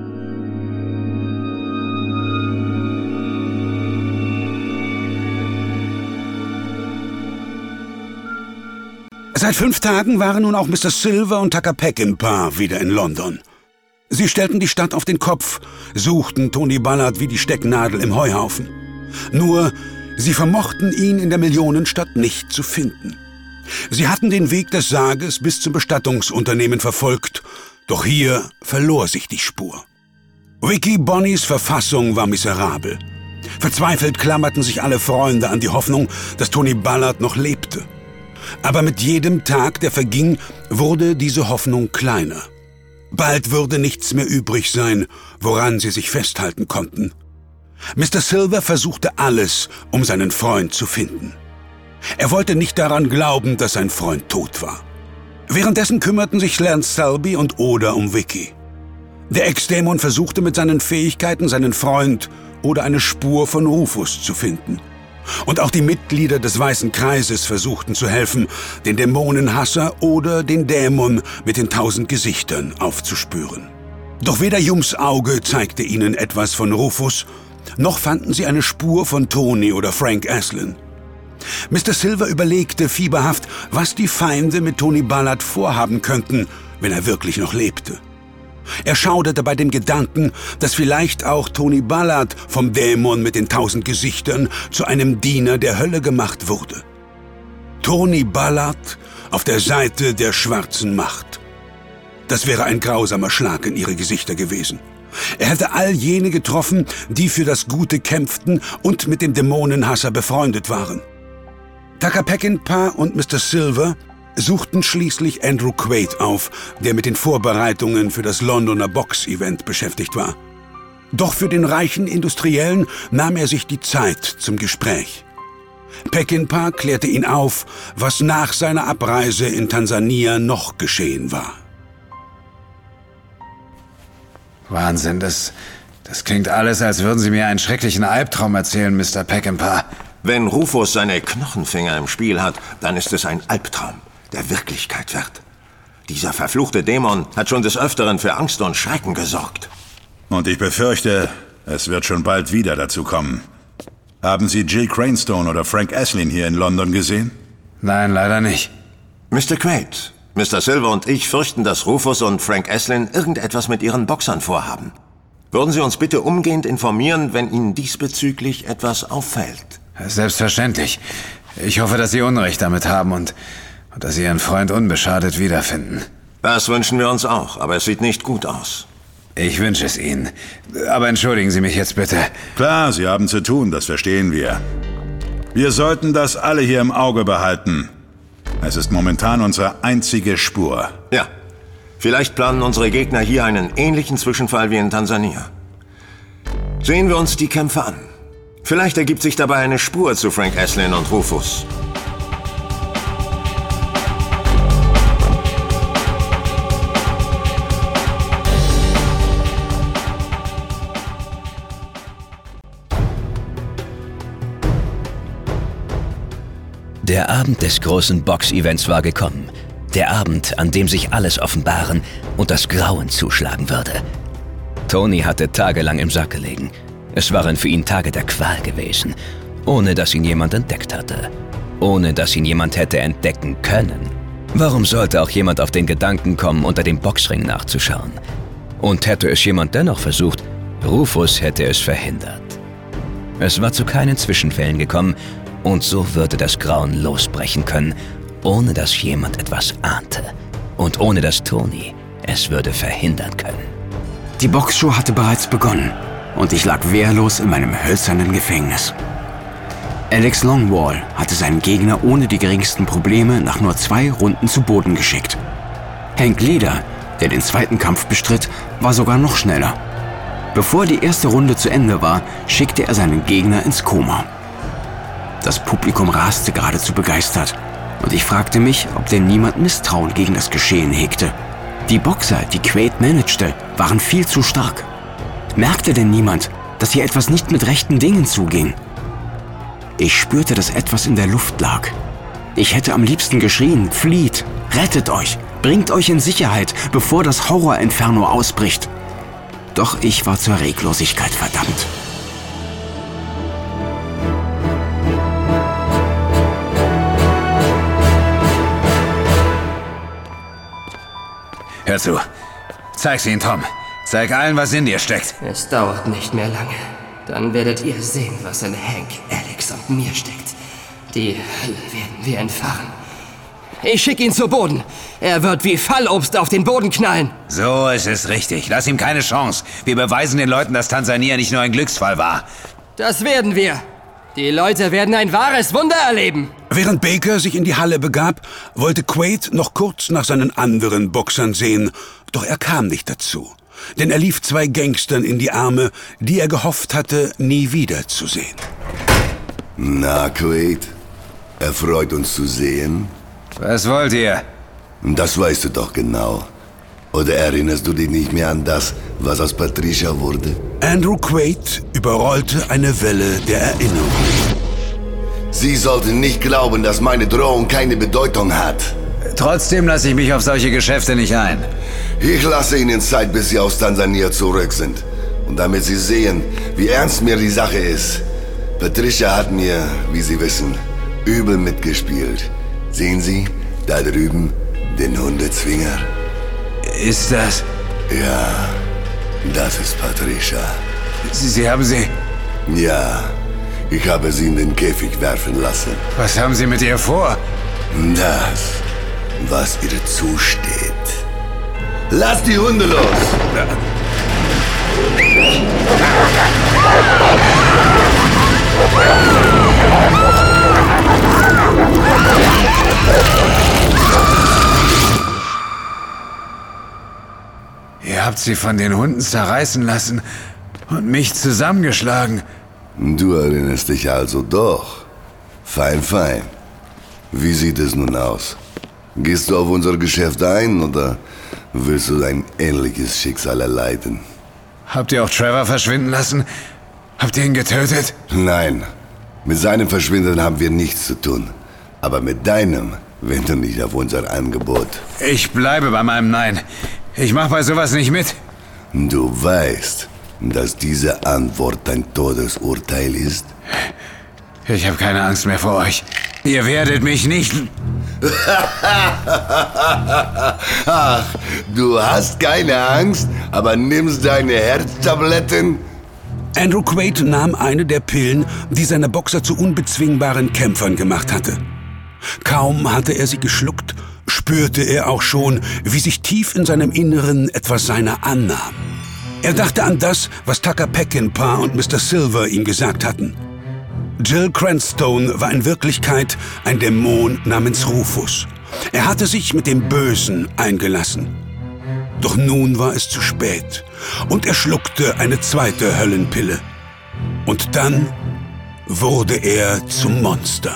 Seit fünf Tagen waren nun auch Mister Silver und Tucker Peckinpah wieder in London. Sie stellten die Stadt auf den Kopf, suchten Tony Ballard wie die Stecknadel im Heuhaufen. Nur, sie vermochten ihn in der Millionenstadt nicht zu finden. Sie hatten den Weg des Sarges bis zum Bestattungsunternehmen verfolgt, doch hier verlor sich die Spur. Vicky Bonnys Verfassung war miserabel. Verzweifelt klammerten sich alle Freunde an die Hoffnung, dass Tony Ballard noch lebte. Aber mit jedem Tag, der verging, wurde diese Hoffnung kleiner. Bald würde nichts mehr übrig sein, woran sie sich festhalten konnten. Mister Silver versuchte alles, um seinen Freund zu finden. Er wollte nicht daran glauben, dass sein Freund tot war. Währenddessen kümmerten sich Lance Selby und Oda um Vicky. Der Ex-Dämon versuchte mit seinen Fähigkeiten, seinen Freund oder eine Spur von Rufus zu finden. Und auch die Mitglieder des Weißen Kreises versuchten zu helfen, den Dämonenhasser oder den Dämon mit den tausend Gesichtern aufzuspüren. Doch weder Jums Auge zeigte ihnen etwas von Rufus, noch fanden sie eine Spur von Tony oder Frank Aslan. Mister Silver überlegte fieberhaft, was die Feinde mit Tony Ballard vorhaben könnten, wenn er wirklich noch lebte. Er schauderte bei dem Gedanken, dass vielleicht auch Tony Ballard vom Dämon mit den tausend Gesichtern zu einem Diener der Hölle gemacht wurde. Tony Ballard auf der Seite der schwarzen Macht. Das wäre ein grausamer Schlag in ihre Gesichter gewesen. Er hätte all jene getroffen, die für das Gute kämpften und mit dem Dämonenhasser befreundet waren. Tucker Peckinpah und Mister Silver suchten schließlich Andrew Quaid auf, der mit den Vorbereitungen für das Londoner Box-Event beschäftigt war. Doch für den reichen Industriellen nahm er sich die Zeit zum Gespräch. Peckinpah klärte ihn auf, was nach seiner Abreise in Tansania noch geschehen war. Wahnsinn, das, das klingt alles, als würden Sie mir einen schrecklichen Albtraum erzählen, Mister Peckinpah. Wenn Rufus seine Knochenfinger im Spiel hat, dann ist es ein Albtraum, der Wirklichkeit wird. Dieser verfluchte Dämon hat schon des Öfteren für Angst und Schrecken gesorgt. Und ich befürchte, es wird schon bald wieder dazu kommen. Haben Sie Jill Cranstone oder Frank Aslin hier in London gesehen? Nein, leider nicht. Mister Quaid, Mister Silver und ich fürchten, dass Rufus und Frank Aslin irgendetwas mit ihren Boxern vorhaben. Würden Sie uns bitte umgehend informieren, wenn Ihnen diesbezüglich etwas auffällt? Selbstverständlich. Ich hoffe, dass Sie Unrecht damit haben und, und dass Sie Ihren Freund unbeschadet wiederfinden. Das wünschen wir uns auch, aber es sieht nicht gut aus. Ich wünsche es Ihnen. Aber entschuldigen Sie mich jetzt bitte. Klar, Sie haben zu tun, das verstehen wir. Wir sollten das alle hier im Auge behalten. Es ist momentan unsere einzige Spur. Ja, vielleicht planen unsere Gegner hier einen ähnlichen Zwischenfall wie in Tansania. Sehen wir uns die Kämpfe an. Vielleicht ergibt sich dabei eine Spur zu Frank Aslin und Rufus. Der Abend des großen Box-Events war gekommen. Der Abend, an dem sich alles offenbaren und das Grauen zuschlagen würde. Tony hatte tagelang im Sack gelegen. Es waren für ihn Tage der Qual gewesen, ohne dass ihn jemand entdeckt hatte. Ohne dass ihn jemand hätte entdecken können. Warum sollte auch jemand auf den Gedanken kommen, unter dem Boxring nachzuschauen? Und hätte es jemand dennoch versucht, Rufus hätte es verhindert. Es war zu keinen Zwischenfällen gekommen, und so würde das Grauen losbrechen können, ohne dass jemand etwas ahnte. Und ohne dass Tony es würde verhindern können. Die Boxshow hatte bereits begonnen und ich lag wehrlos in meinem hölzernen Gefängnis. Alex Longwall hatte seinen Gegner ohne die geringsten Probleme nach nur zwei Runden zu Boden geschickt. Hank Leder, der den zweiten Kampf bestritt, war sogar noch schneller. Bevor die erste Runde zu Ende war, schickte er seinen Gegner ins Koma. Das Publikum raste geradezu begeistert und ich fragte mich, ob denn niemand Misstrauen gegen das Geschehen hegte. Die Boxer, die Quaid managte, waren viel zu stark. Merkte denn niemand, dass hier etwas nicht mit rechten Dingen zuging? Ich spürte, dass etwas in der Luft lag. Ich hätte am liebsten geschrien, flieht, rettet euch, bringt euch in Sicherheit, bevor das Horror-Inferno ausbricht. Doch ich war zur Reglosigkeit verdammt. Hör zu. Zeig's ihnen, Tom. Zeig allen, was in dir steckt. Es dauert nicht mehr lange. Dann werdet ihr sehen, was in Hank, Alex und mir steckt. Die Hölle werden wir entfachen. Ich schicke ihn zu Boden. Er wird wie Fallobst auf den Boden knallen. So ist es richtig. Lass ihm keine Chance. Wir beweisen den Leuten, dass Tansania nicht nur ein Glücksfall war. Das werden wir. Die Leute werden ein wahres Wunder erleben. Während Baker sich in die Halle begab, wollte Quaid noch kurz nach seinen anderen Boxern sehen, doch er kam nicht dazu. Denn er lief zwei Gangstern in die Arme, die er gehofft hatte, nie wiederzusehen. Na, Quaid, erfreut uns zu sehen. Was wollt ihr? Das weißt du doch genau. Oder erinnerst du dich nicht mehr an das, was aus Patricia wurde? Andrew Quaid überrollte eine Welle der Erinnerung. Sie sollten nicht glauben, dass meine Drohung keine Bedeutung hat. Trotzdem lasse ich mich auf solche Geschäfte nicht ein. Ich lasse Ihnen Zeit, bis Sie aus Tansania zurück sind. Und damit Sie sehen, wie ernst mir die Sache ist. Patricia hat mir, wie Sie wissen, übel mitgespielt. Sehen Sie, da drüben, den Hundezwinger? Ist das? Ja, das ist Patricia. Sie, Sie haben sie... Ja, ich habe sie in den Käfig werfen lassen. Was haben Sie mit ihr vor? Das, was ihr zusteht. Lass die Hunde los! Ihr habt sie von den Hunden zerreißen lassen und mich zusammengeschlagen. Du erinnerst dich also doch. Fein, fein. Wie sieht es nun aus? Gehst du auf unser Geschäft ein oder willst du ein ähnliches Schicksal erleiden? Habt ihr auch Trevor verschwinden lassen? Habt ihr ihn getötet? Nein. Mit seinem Verschwinden haben wir nichts zu tun. Aber mit deinem, wenn du nicht auf unser Angebot. Ich bleibe bei meinem Nein. Ich mach bei sowas nicht mit. Du weißt, dass diese Antwort dein Todesurteil ist? Ich habe keine Angst mehr vor euch. Ihr werdet mich nicht... Ach, du hast keine Angst, aber nimmst deine Herztabletten? Andrew Quaid nahm eine der Pillen, die seine Boxer zu unbezwingbaren Kämpfern gemacht hatte. Kaum hatte er sie geschluckt, spürte er auch schon, wie sich tief in seinem Inneren etwas seiner annahm. Er dachte an das, was Tucker Peckinpah und Mister Silver ihm gesagt hatten. Jill Cranstone war in Wirklichkeit ein Dämon namens Rufus. Er hatte sich mit dem Bösen eingelassen. Doch nun war es zu spät und er schluckte eine zweite Höllenpille. Und dann wurde er zum Monster.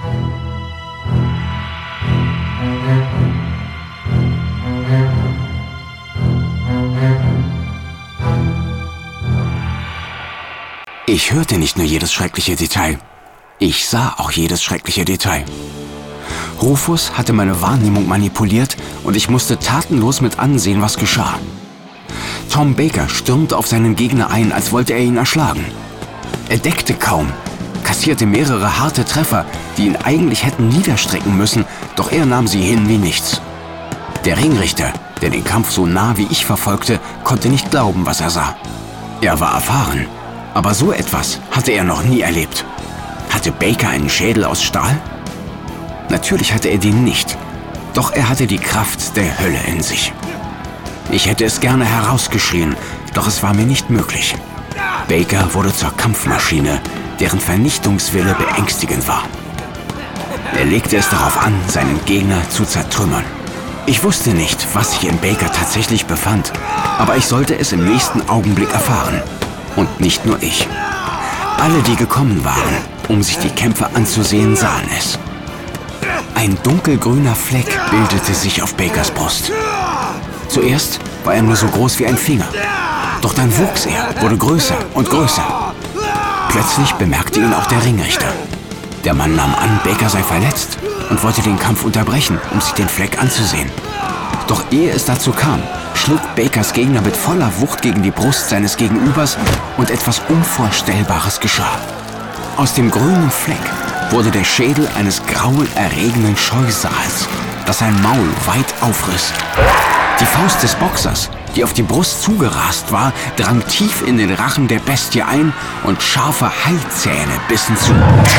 Ich hörte nicht nur jedes schreckliche Detail, ich sah auch jedes schreckliche Detail. Rufus hatte meine Wahrnehmung manipuliert und ich musste tatenlos mit ansehen, was geschah. Tom Baker stürmte auf seinen Gegner ein, als wollte er ihn erschlagen. Er deckte kaum, kassierte mehrere harte Treffer, die ihn eigentlich hätten niederstrecken müssen, doch er nahm sie hin wie nichts. Der Ringrichter, der den Kampf so nah wie ich verfolgte, konnte nicht glauben, was er sah. Er war erfahren. Aber so etwas hatte er noch nie erlebt. Hatte Baker einen Schädel aus Stahl? Natürlich hatte er den nicht. Doch er hatte die Kraft der Hölle in sich. Ich hätte es gerne herausgeschrien, doch es war mir nicht möglich. Baker wurde zur Kampfmaschine, deren Vernichtungswille beängstigend war. Er legte es darauf an, seinen Gegner zu zertrümmern. Ich wusste nicht, was sich in Baker tatsächlich befand, aber ich sollte es im nächsten Augenblick erfahren. Und nicht nur ich. Alle, die gekommen waren, um sich die Kämpfe anzusehen, sahen es. Ein dunkelgrüner Fleck bildete sich auf Bakers Brust. Zuerst war er nur so groß wie ein Finger. Doch dann wuchs er, wurde größer und größer. Plötzlich bemerkte ihn auch der Ringrichter. Der Mann nahm an, Baker sei verletzt und wollte den Kampf unterbrechen, um sich den Fleck anzusehen. Doch ehe es dazu kam, schlug Bakers Gegner mit voller Wucht gegen die Brust seines Gegenübers und etwas Unvorstellbares geschah. Aus dem grünen Fleck wurde der Schädel eines grauenerregenden Scheusals, das sein Maul weit aufriss. Die Faust des Boxers, die auf die Brust zugerast war, drang tief in den Rachen der Bestie ein und scharfe Heilzähne bissen zu.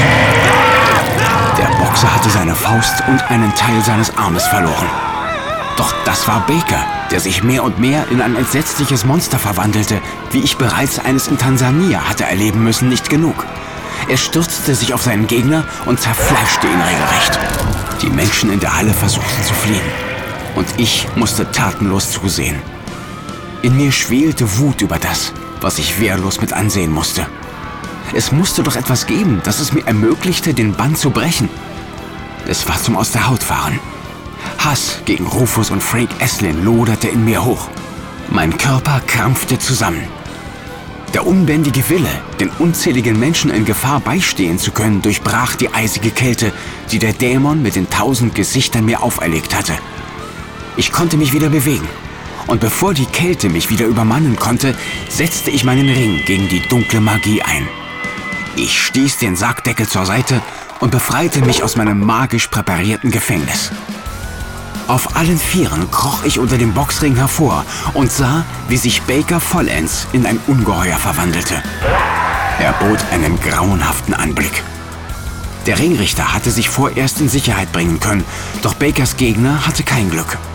Der Boxer hatte seine Faust und einen Teil seines Armes verloren. Doch das war Baker, der sich mehr und mehr in ein entsetzliches Monster verwandelte, wie ich bereits eines in Tansania hatte erleben müssen, nicht genug. Er stürzte sich auf seinen Gegner und zerfleischte ihn regelrecht. Die Menschen in der Halle versuchten zu fliehen. Und ich musste tatenlos zusehen. In mir schwelte Wut über das, was ich wehrlos mit ansehen musste. Es musste doch etwas geben, das es mir ermöglichte, den Bann zu brechen. Es war zum Aus der Haut fahren. Hass gegen Rufus und Frank Eslin loderte in mir hoch. Mein Körper krampfte zusammen. Der unbändige Wille, den unzähligen Menschen in Gefahr beistehen zu können, durchbrach die eisige Kälte, die der Dämon mit den tausend Gesichtern mir auferlegt hatte. Ich konnte mich wieder bewegen. Und bevor die Kälte mich wieder übermannen konnte, setzte ich meinen Ring gegen die dunkle Magie ein. Ich stieß den Sargdeckel zur Seite und befreite mich aus meinem magisch präparierten Gefängnis. Auf allen Vieren kroch ich unter dem Boxring hervor und sah, wie sich Baker vollends in ein Ungeheuer verwandelte. Er bot einen grauenhaften Anblick. Der Ringrichter hatte sich vorerst in Sicherheit bringen können, doch Bakers Gegner hatte kein Glück.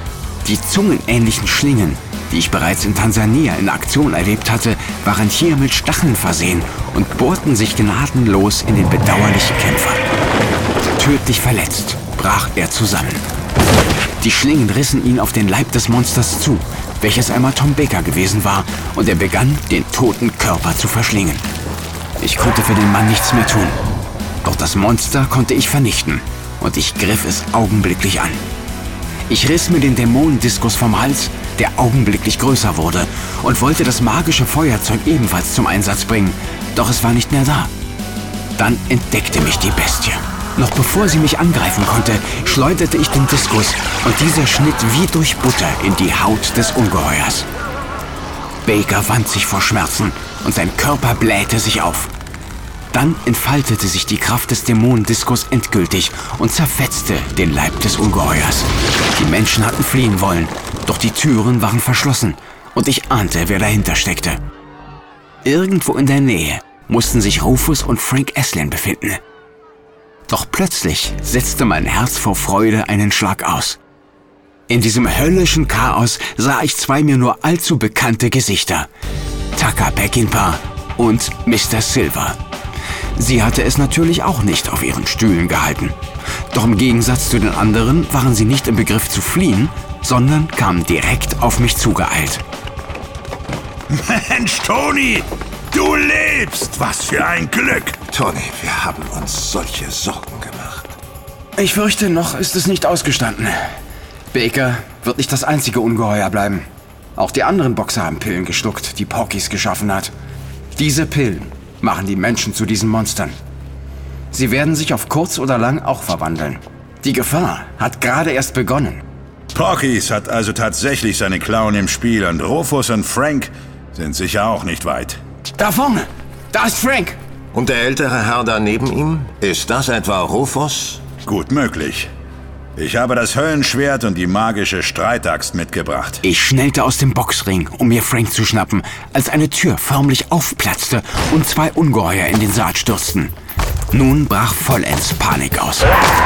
Die zungenähnlichen Schlingen, die ich bereits in Tansania in Aktion erlebt hatte, waren hier mit Stacheln versehen und bohrten sich gnadenlos in den bedauerlichen Kämpfer. Tödlich verletzt brach er zusammen. Die Schlingen rissen ihn auf den Leib des Monsters zu, welches einmal Tom Baker gewesen war, und er begann, den toten Körper zu verschlingen. Ich konnte für den Mann nichts mehr tun. Doch das Monster konnte ich vernichten, und ich griff es augenblicklich an. Ich riss mir den Dämonendiskus vom Hals, der augenblicklich größer wurde, und wollte das magische Feuerzeug ebenfalls zum Einsatz bringen, doch es war nicht mehr da. Dann entdeckte mich die Bestie. Noch bevor sie mich angreifen konnte, schleuderte ich den Diskus, und dieser schnitt wie durch Butter in die Haut des Ungeheuers. Baker wand sich vor Schmerzen, und sein Körper blähte sich auf. Dann entfaltete sich die Kraft des Dämonendiskus endgültig und zerfetzte den Leib des Ungeheuers. Die Menschen hatten fliehen wollen, doch die Türen waren verschlossen, und ich ahnte, wer dahinter steckte. Irgendwo in der Nähe mussten sich Rufus und Frank Aslan befinden. Doch plötzlich setzte mein Herz vor Freude einen Schlag aus. In diesem höllischen Chaos sah ich zwei mir nur allzu bekannte Gesichter. Tucker Peckinpah und Mister Silver. Sie hatte es natürlich auch nicht auf ihren Stühlen gehalten. Doch im Gegensatz zu den anderen waren sie nicht im Begriff zu fliehen, sondern kamen direkt auf mich zugeeilt. Mensch, Tony! Du lebst! Was für ein Glück! Tony, wir haben uns solche Sorgen gemacht. Ich fürchte, noch ist es nicht ausgestanden. Baker wird nicht das einzige Ungeheuer bleiben. Auch die anderen Boxer haben Pillen geschluckt, die Porkys geschaffen hat. Diese Pillen machen die Menschen zu diesen Monstern. Sie werden sich auf kurz oder lang auch verwandeln. Die Gefahr hat gerade erst begonnen. Porkys hat also tatsächlich seine Klauen im Spiel, und Rufus und Frank sind sicher auch nicht weit. Da vorne! Da ist Frank! Und der ältere Herr da neben ihm? Ist das etwa Rufus? Gut möglich. Ich habe das Höllenschwert und die magische Streitaxt mitgebracht. Ich schnellte aus dem Boxring, um mir Frank zu schnappen, als eine Tür förmlich aufplatzte und zwei Ungeheuer in den Saal stürzten. Nun brach vollends Panik aus.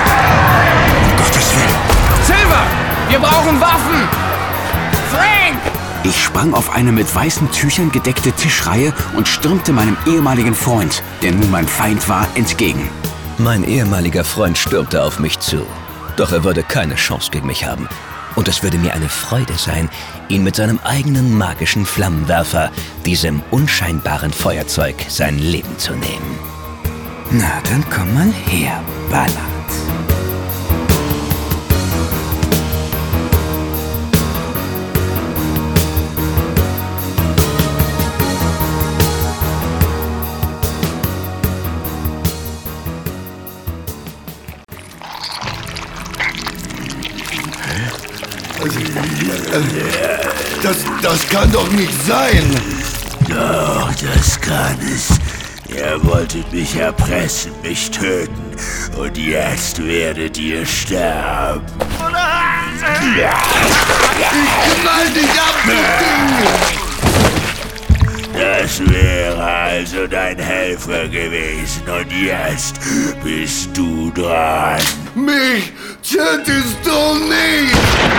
Um Gottes Willen! Silver! Wir brauchen Waffen! Frank! Ich sprang auf eine mit weißen Tüchern gedeckte Tischreihe und stürmte meinem ehemaligen Freund, der nun mein Feind war, entgegen. Mein ehemaliger Freund stürmte auf mich zu. Doch er würde keine Chance gegen mich haben. Und es würde mir eine Freude sein, ihn mit seinem eigenen magischen Flammenwerfer, diesem unscheinbaren Feuerzeug, sein Leben zu nehmen. Na, dann komm mal her, Ballard. Das, das kann doch nicht sein! Doch, das kann es. Ihr wolltet mich erpressen, mich töten. Und jetzt werdet ihr sterben. Ich knall dich ab, du Ding! Das wäre also dein Helfer gewesen. Und jetzt bist du dran. Mich tötest du nicht!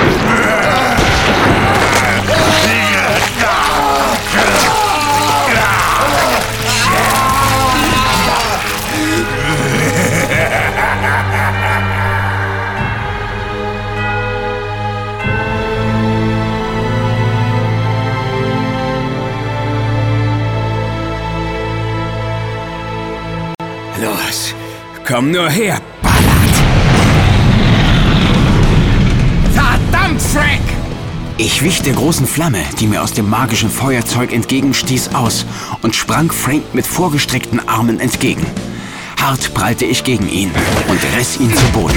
Los, komm nur her, Verdammt, Frank! Ich wich der großen Flamme, die mir aus dem magischen Feuerzeug entgegenstieß, aus und sprang Frank mit vorgestreckten Armen entgegen. Hart prallte ich gegen ihn und riss ihn zu Boden.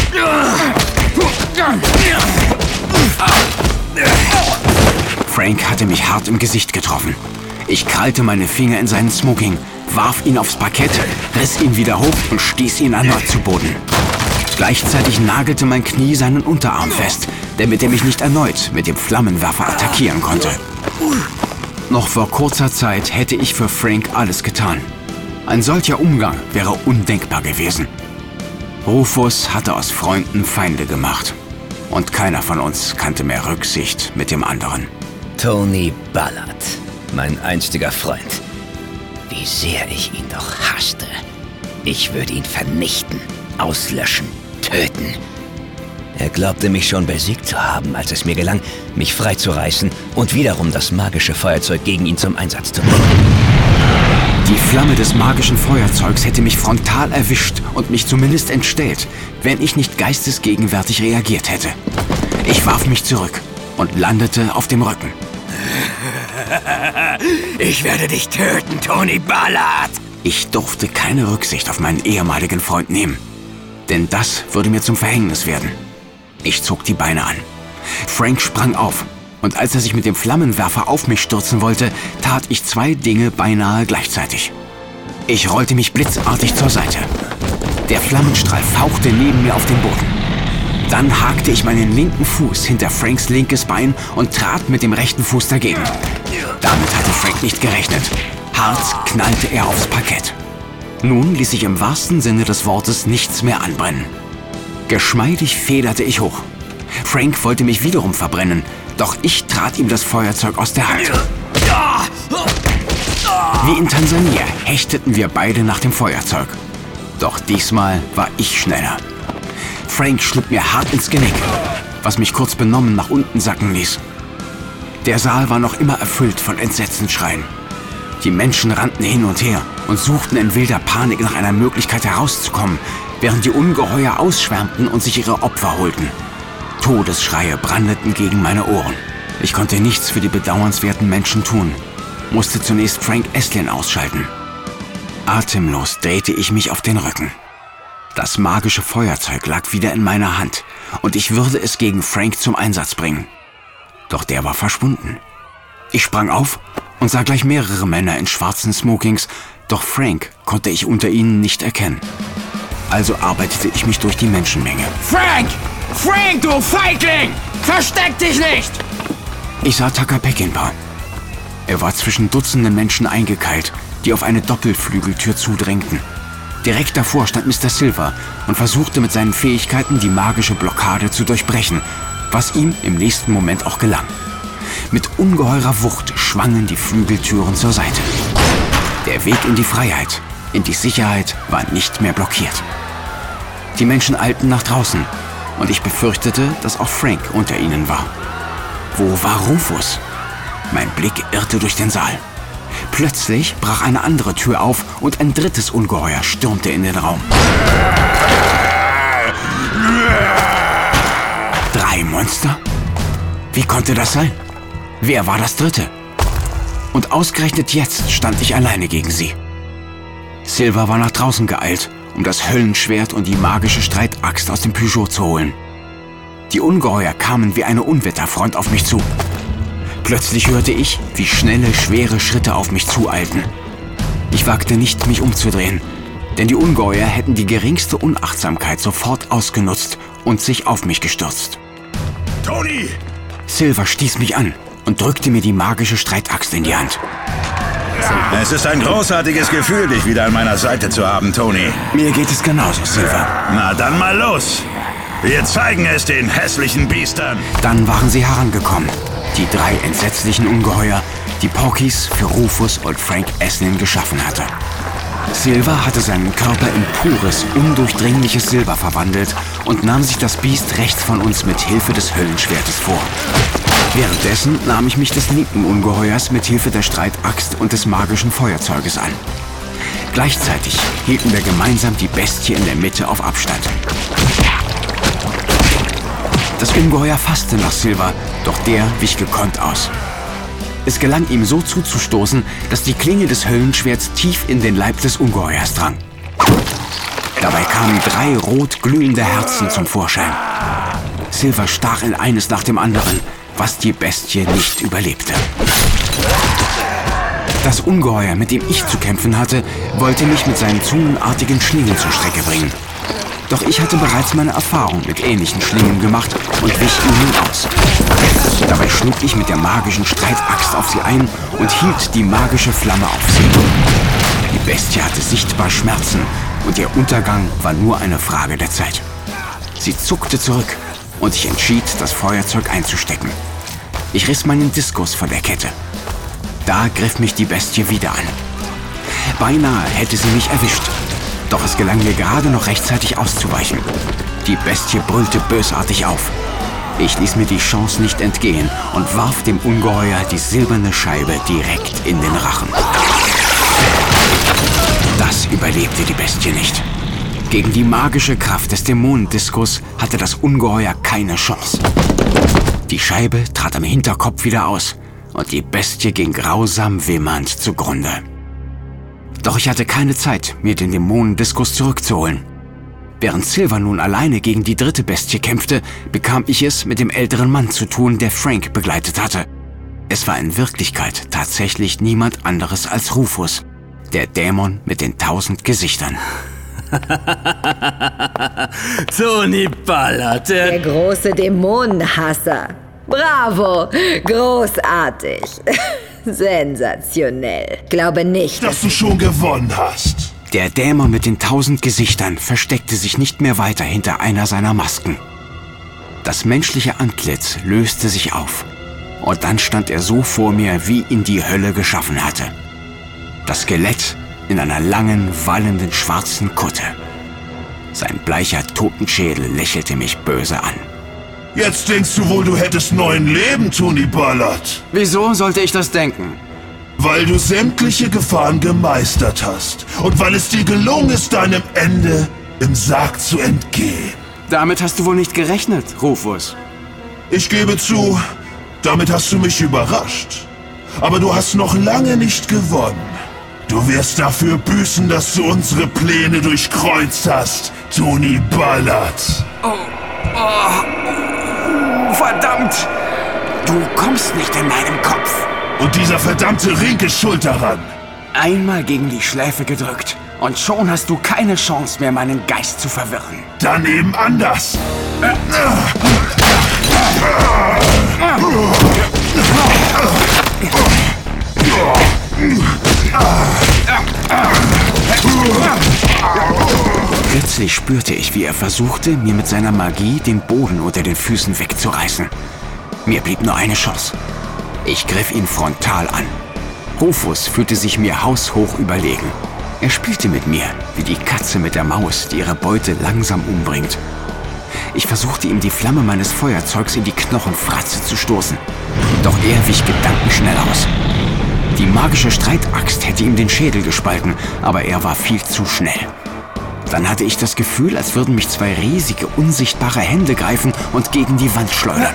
Frank hatte mich hart im Gesicht getroffen. Ich krallte meine Finger in seinen Smoking, warf ihn aufs Parkett, riss ihn wieder hoch und stieß ihn erneut zu Boden. Gleichzeitig nagelte mein Knie seinen Unterarm fest, damit er mich nicht erneut mit dem Flammenwerfer attackieren konnte. Noch vor kurzer Zeit hätte ich für Frank alles getan. Ein solcher Umgang wäre undenkbar gewesen. Rufus hatte aus Freunden Feinde gemacht. Und keiner von uns kannte mehr Rücksicht mit dem anderen. Tony Ballard, mein einstiger Freund. Wie sehr ich ihn doch hasste. Ich würde ihn vernichten, auslöschen, töten. Er glaubte mich schon besiegt zu haben, als es mir gelang, mich freizureißen und wiederum das magische Feuerzeug gegen ihn zum Einsatz zu bringen. Die Flamme des magischen Feuerzeugs hätte mich frontal erwischt und mich zumindest entstellt, wenn ich nicht geistesgegenwärtig reagiert hätte. Ich warf mich zurück und landete auf dem Rücken. Ich werde dich töten, Tony Ballard! Ich durfte keine Rücksicht auf meinen ehemaligen Freund nehmen, denn das würde mir zum Verhängnis werden. Ich zog die Beine an. Frank sprang auf, und als er sich mit dem Flammenwerfer auf mich stürzen wollte, tat ich zwei Dinge beinahe gleichzeitig. Ich rollte mich blitzartig zur Seite. Der Flammenstrahl fauchte neben mir auf den Boden. Dann hakte ich meinen linken Fuß hinter Franks linkes Bein und trat mit dem rechten Fuß dagegen. Damit hatte Frank nicht gerechnet. Hart knallte er aufs Parkett. Nun ließ sich im wahrsten Sinne des Wortes nichts mehr anbrennen. Geschmeidig federte ich hoch. Frank wollte mich wiederum verbrennen, doch ich trat ihm das Feuerzeug aus der Hand. Wie in Tansania hechteten wir beide nach dem Feuerzeug. Doch diesmal war ich schneller. Frank schlug mir hart ins Genick, was mich kurz benommen nach unten sacken ließ. Der Saal war noch immer erfüllt von Entsetzensschreien. Die Menschen rannten hin und her und suchten in wilder Panik nach einer Möglichkeit herauszukommen, während die Ungeheuer ausschwärmten und sich ihre Opfer holten. Todesschreie brandeten gegen meine Ohren. Ich konnte nichts für die bedauernswerten Menschen tun, musste zunächst Frank Esslin ausschalten. Atemlos drehte ich mich auf den Rücken. Das magische Feuerzeug lag wieder in meiner Hand und ich würde es gegen Frank zum Einsatz bringen. Doch der war verschwunden. Ich sprang auf und sah gleich mehrere Männer in schwarzen Smokings, doch Frank konnte ich unter ihnen nicht erkennen. Also arbeitete ich mich durch die Menschenmenge. Frank! Frank, du Feigling! Versteck dich nicht! Ich sah Tucker Peckinpah. Er war zwischen Dutzenden Menschen eingekeilt, die auf eine Doppelflügeltür zudrängten. Direkt davor stand Mister Silver und versuchte mit seinen Fähigkeiten die magische Blockade zu durchbrechen, was ihm im nächsten Moment auch gelang. Mit ungeheurer Wucht schwangen die Flügeltüren zur Seite. Der Weg in die Freiheit, in die Sicherheit war nicht mehr blockiert. Die Menschen eilten nach draußen und ich befürchtete, dass auch Frank unter ihnen war. Wo war Rufus? Mein Blick irrte durch den Saal. Plötzlich brach eine andere Tür auf und ein drittes Ungeheuer stürmte in den Raum. Drei Monster? Wie konnte das sein? Wer war das dritte? Und ausgerechnet jetzt stand ich alleine gegen sie. Silver war nach draußen geeilt, um das Höllenschwert und die magische Streitaxt aus dem Peugeot zu holen. Die Ungeheuer kamen wie eine Unwetterfront auf mich zu. Plötzlich hörte ich, wie schnelle, schwere Schritte auf mich zueilten. Ich wagte nicht, mich umzudrehen, denn die Ungeheuer hätten die geringste Unachtsamkeit sofort ausgenutzt und sich auf mich gestürzt. Tony! Silver stieß mich an und drückte mir die magische Streitaxt in die Hand. Es ist ein großartiges Gefühl, dich wieder an meiner Seite zu haben, Tony. Mir geht es genauso, Silver. Na dann mal los. Wir zeigen es den hässlichen Biestern. Dann waren sie herangekommen. Die drei entsetzlichen Ungeheuer, die Porkys für Rufus und Frank Esslin geschaffen hatte. Silver hatte seinen Körper in pures, undurchdringliches Silber verwandelt und nahm sich das Biest rechts von uns mit Hilfe des Höllenschwertes vor. Währenddessen nahm ich mich des linken Ungeheuers mit Hilfe der Streitaxt und des magischen Feuerzeuges an. Gleichzeitig hielten wir gemeinsam die Bestie in der Mitte auf Abstand. Das Ungeheuer fasste nach Silver, doch der wich gekonnt aus. Es gelang ihm so zuzustoßen, dass die Klinge des Höllenschwerts tief in den Leib des Ungeheuers drang. Dabei kamen drei rot glühende Herzen zum Vorschein. Silver stach in eines nach dem anderen, was die Bestie nicht überlebte. Das Ungeheuer, mit dem ich zu kämpfen hatte, wollte mich mit seinen zungenartigen Schlingen zur Strecke bringen. Doch ich hatte bereits meine Erfahrung mit ähnlichen Schlingen gemacht und wich ihnen aus. Dabei schlug ich mit der magischen Streitaxt auf sie ein und hielt die magische Flamme auf sie. Die Bestie hatte sichtbar Schmerzen und ihr Untergang war nur eine Frage der Zeit. Sie zuckte zurück, und ich entschied, das Feuerzeug einzustecken. Ich riss meinen Diskus von der Kette. Da griff mich die Bestie wieder an. Beinahe hätte sie mich erwischt. Doch es gelang mir gerade noch rechtzeitig auszuweichen. Die Bestie brüllte bösartig auf. Ich ließ mir die Chance nicht entgehen und warf dem Ungeheuer die silberne Scheibe direkt in den Rachen. Das überlebte die Bestie nicht. Gegen die magische Kraft des Dämonendiskus hatte das Ungeheuer keine Chance. Die Scheibe trat am Hinterkopf wieder aus und die Bestie ging grausam wimmernd zugrunde. Doch ich hatte keine Zeit, mir den Dämonendiskus zurückzuholen. Während Silver nun alleine gegen die dritte Bestie kämpfte, bekam ich es mit dem älteren Mann zu tun, der Frank begleitet hatte. Es war in Wirklichkeit tatsächlich niemand anderes als Rufus, der Dämon mit den tausend Gesichtern. Tony Ballard, der... Der große Dämonenhasser. Bravo, großartig. Sensationell. Glaube nicht, dass du schon gewonnen hast. Der Dämon mit den tausend Gesichtern versteckte sich nicht mehr weiter hinter einer seiner Masken. Das menschliche Antlitz löste sich auf. Und dann stand er so vor mir, wie ihn die Hölle geschaffen hatte. Das Skelett in einer langen, wallenden schwarzen Kutte. Sein bleicher Totenschädel lächelte mich böse an. Jetzt denkst du wohl, du hättest neuen Leben, Tony Ballard. Wieso sollte ich das denken? Weil du sämtliche Gefahren gemeistert hast und weil es dir gelungen ist, deinem Ende im Sarg zu entgehen. Damit hast du wohl nicht gerechnet, Rufus. Ich gebe zu, damit hast du mich überrascht. Aber du hast noch lange nicht gewonnen. Du wirst dafür büßen, dass du unsere Pläne durchkreuzt hast, Tony Ballard. Oh, oh, oh, verdammt! Du kommst nicht in meinen Kopf. Und dieser verdammte Ring ist schuld daran. Einmal gegen die Schläfe gedrückt und schon hast du keine Chance mehr, meinen Geist zu verwirren. Dann eben anders. Plötzlich spürte ich, wie er versuchte, mir mit seiner Magie den Boden unter den Füßen wegzureißen. Mir blieb nur eine Chance. Ich griff ihn frontal an. Rufus fühlte sich mir haushoch überlegen. Er spielte mit mir, wie die Katze mit der Maus, die ihre Beute langsam umbringt. Ich versuchte ihm die Flamme meines Feuerzeugs in die Knochenfratze zu stoßen. Doch er wich gedankenschnell aus. Die magische Streitaxt hätte ihm den Schädel gespalten, aber er war viel zu schnell. Dann hatte ich das Gefühl, als würden mich zwei riesige, unsichtbare Hände greifen und gegen die Wand schleudern.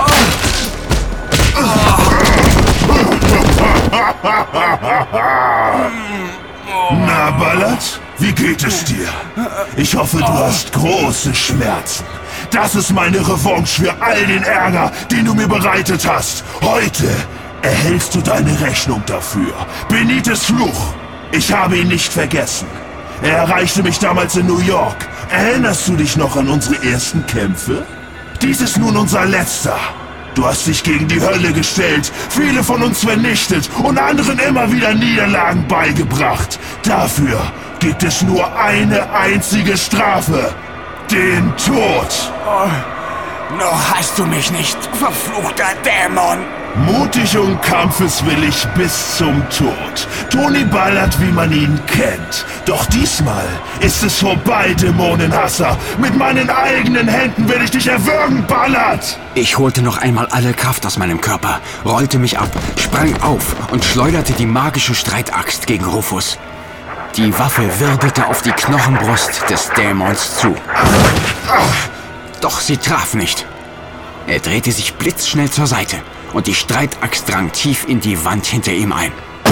Na, Ballard, wie geht es dir? Ich hoffe, du hast große Schmerzen. Das ist meine Revanche für all den Ärger, den du mir bereitet hast. Heute erhältst du deine Rechnung dafür. Benites Fluch. Ich habe ihn nicht vergessen. Er erreichte mich damals in New York. Erinnerst du dich noch an unsere ersten Kämpfe? Dies ist nun unser letzter. Du hast dich gegen die Hölle gestellt, viele von uns vernichtet und anderen immer wieder Niederlagen beigebracht. Dafür gibt es nur eine einzige Strafe. Den Tod. Oh, noch hast du mich nicht, verfluchter Dämon. Mutig und kampfeswillig bis zum Tod. Tony Ballard, wie man ihn kennt. Doch diesmal ist es vorbei, Dämonenhasser. Mit meinen eigenen Händen werde ich dich erwürgen, Ballard! Ich holte noch einmal alle Kraft aus meinem Körper, rollte mich ab, sprang auf und schleuderte die magische Streitaxt gegen Rufus. Die Waffe wirbelte auf die Knochenbrust des Dämons zu. Doch sie traf nicht. Er drehte sich blitzschnell zur Seite und die Streitaxt drang tief in die Wand hinter ihm ein.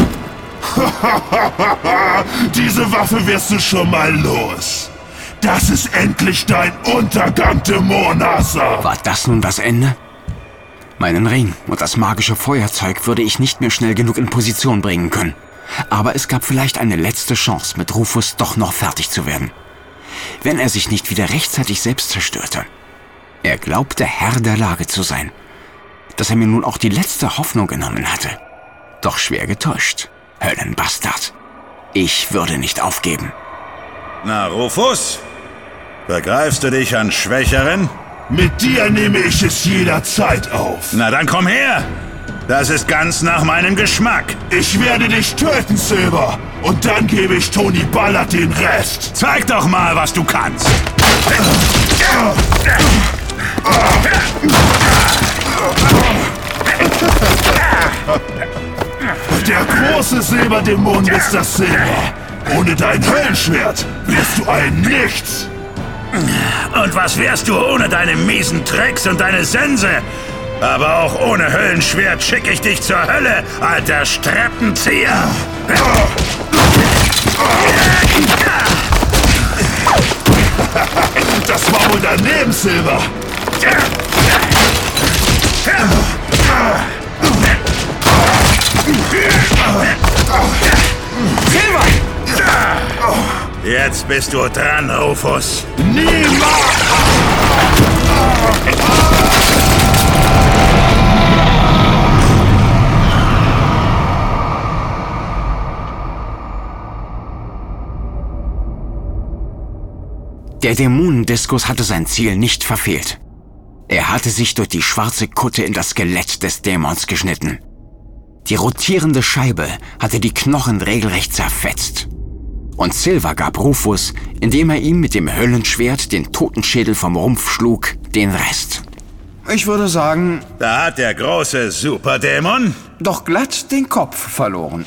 Diese Waffe wirst du schon mal los. Das ist endlich dein Untergang, Dämonenhasser. War das nun das Ende? Meinen Ring und das magische Feuerzeug würde ich nicht mehr schnell genug in Position bringen können. Aber es gab vielleicht eine letzte Chance, mit Rufus doch noch fertig zu werden. Wenn er sich nicht wieder rechtzeitig selbst zerstörte. Er glaubte, Herr der Lage zu sein. Dass er mir nun auch die letzte Hoffnung genommen hatte. Doch schwer getäuscht, Höllenbastard. Ich würde nicht aufgeben. Na, Rufus? Begreifst du dich an Schwächeren? Mit dir nehme ich es jederzeit auf. Na dann komm her! Das ist ganz nach meinem Geschmack. Ich werde dich töten, Silver. Und dann gebe ich Tony Ballard den Rest. Zeig doch mal, was du kannst. Der große Silberdämon Mister Silver. Ohne dein Höllenschwert wärst du ein Nichts. Und was wärst du ohne deine miesen Tricks und deine Sense? Aber auch ohne Höllenschwert schicke ich dich zur Hölle, alter Streppenzieher! Das war wohl daneben, Silver! Silver! Jetzt bist du dran, Rufus. Niemals! Der Dämonendiskus hatte sein Ziel nicht verfehlt. Er hatte sich durch die schwarze Kutte in das Skelett des Dämons geschnitten. Die rotierende Scheibe hatte die Knochen regelrecht zerfetzt. Und Silver gab Rufus, indem er ihm mit dem Höllenschwert den Totenschädel vom Rumpf schlug, den Rest. Ich würde sagen... Da hat der große Superdämon doch glatt den Kopf verloren.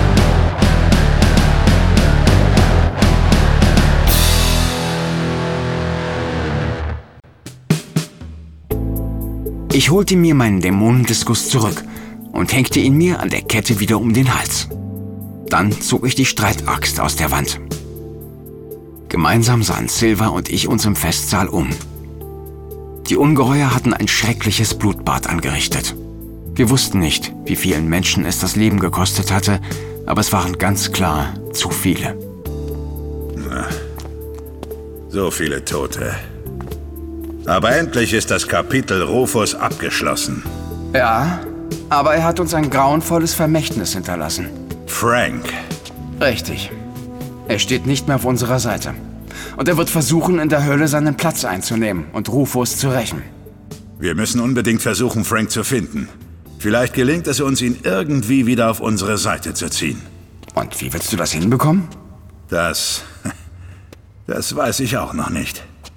Ich holte mir meinen Dämonendiskus zurück und hängte ihn mir an der Kette wieder um den Hals. Dann zog ich die Streitaxt aus der Wand. Gemeinsam sahen Silver und ich uns im Festsaal um. Die Ungeheuer hatten ein schreckliches Blutbad angerichtet. Wir wussten nicht, wie vielen Menschen es das Leben gekostet hatte, aber es waren ganz klar zu viele. Na, so viele Tote. Aber endlich ist das Kapitel Rufus abgeschlossen. Ja, aber er hat uns ein grauenvolles Vermächtnis hinterlassen. Frank. Richtig. Er steht nicht mehr auf unserer Seite. Und er wird versuchen, in der Hölle seinen Platz einzunehmen und Rufus zu rächen. Wir müssen unbedingt versuchen, Frank zu finden. Vielleicht gelingt es uns, ihn irgendwie wieder auf unsere Seite zu ziehen. Und wie willst du das hinbekommen? Das... das weiß ich auch noch nicht.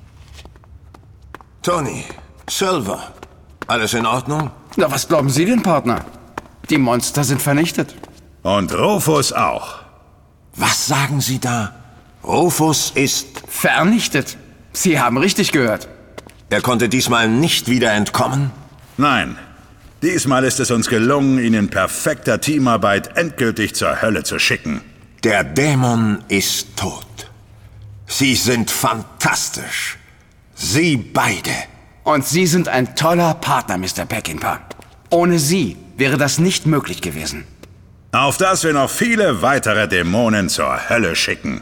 Tony, Silver, alles in Ordnung? Na, was glauben Sie denn, Partner? Die Monster sind vernichtet. Und Rufus auch. Was sagen Sie da? Rufus ist... vernichtet. Sie haben richtig gehört. Er konnte diesmal nicht wieder entkommen? Nein. Diesmal ist es uns gelungen, ihn in perfekter Teamarbeit endgültig zur Hölle zu schicken. Der Dämon ist tot. Sie sind fantastisch. Sie beide. Und Sie sind ein toller Partner, Mister Peckinpah. Ohne Sie wäre das nicht möglich gewesen. Auf dass wir noch viele weitere Dämonen zur Hölle schicken.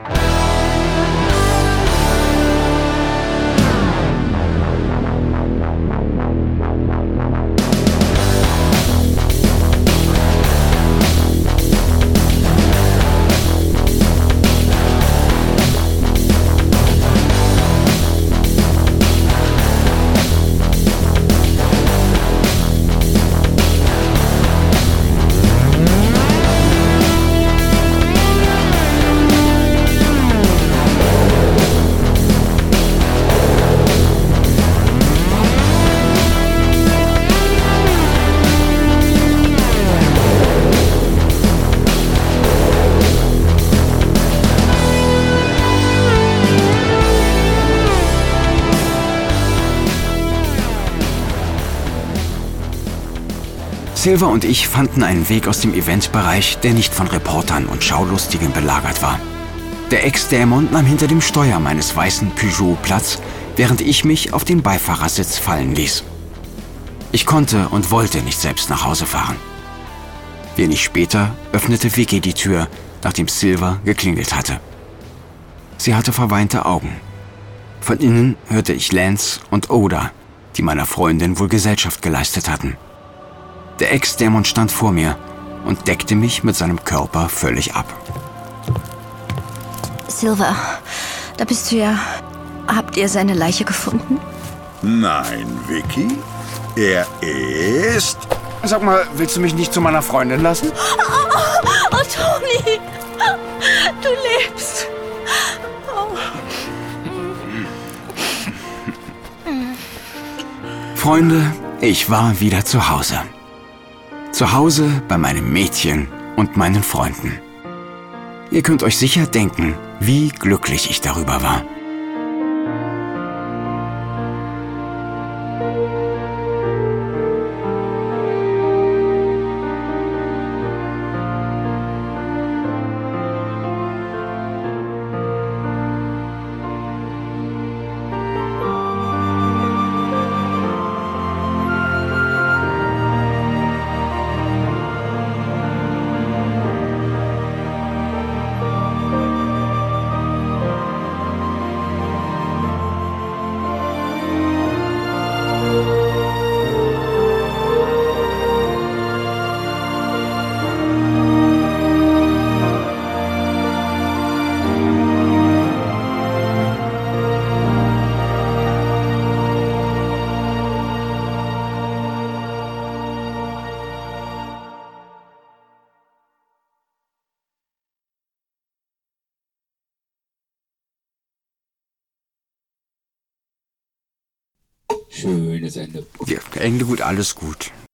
Silver und ich fanden einen Weg aus dem Eventbereich, der nicht von Reportern und Schaulustigen belagert war. Der Ex-Dämon nahm hinter dem Steuer meines weißen Peugeot Platz, während ich mich auf den Beifahrersitz fallen ließ. Ich konnte und wollte nicht selbst nach Hause fahren. Wenig später öffnete Vicky die Tür, nachdem Silver geklingelt hatte. Sie hatte verweinte Augen. Von innen hörte ich Lance und Oda, die meiner Freundin wohl Gesellschaft geleistet hatten. Der Ex-Dämon stand vor mir und deckte mich mit seinem Körper völlig ab. Silver, da bist du ja. Habt ihr seine Leiche gefunden? Nein, Vicky. Er ist... Sag mal, willst du mich nicht zu meiner Freundin lassen? Oh, oh, oh Toni! Du lebst! Oh. Freunde, ich war wieder zu Hause. Zu Hause bei meinem Mädchen und meinen Freunden. Ihr könnt euch sicher denken, wie glücklich ich darüber war. Schönes Ende. Ja, Ende gut, alles gut.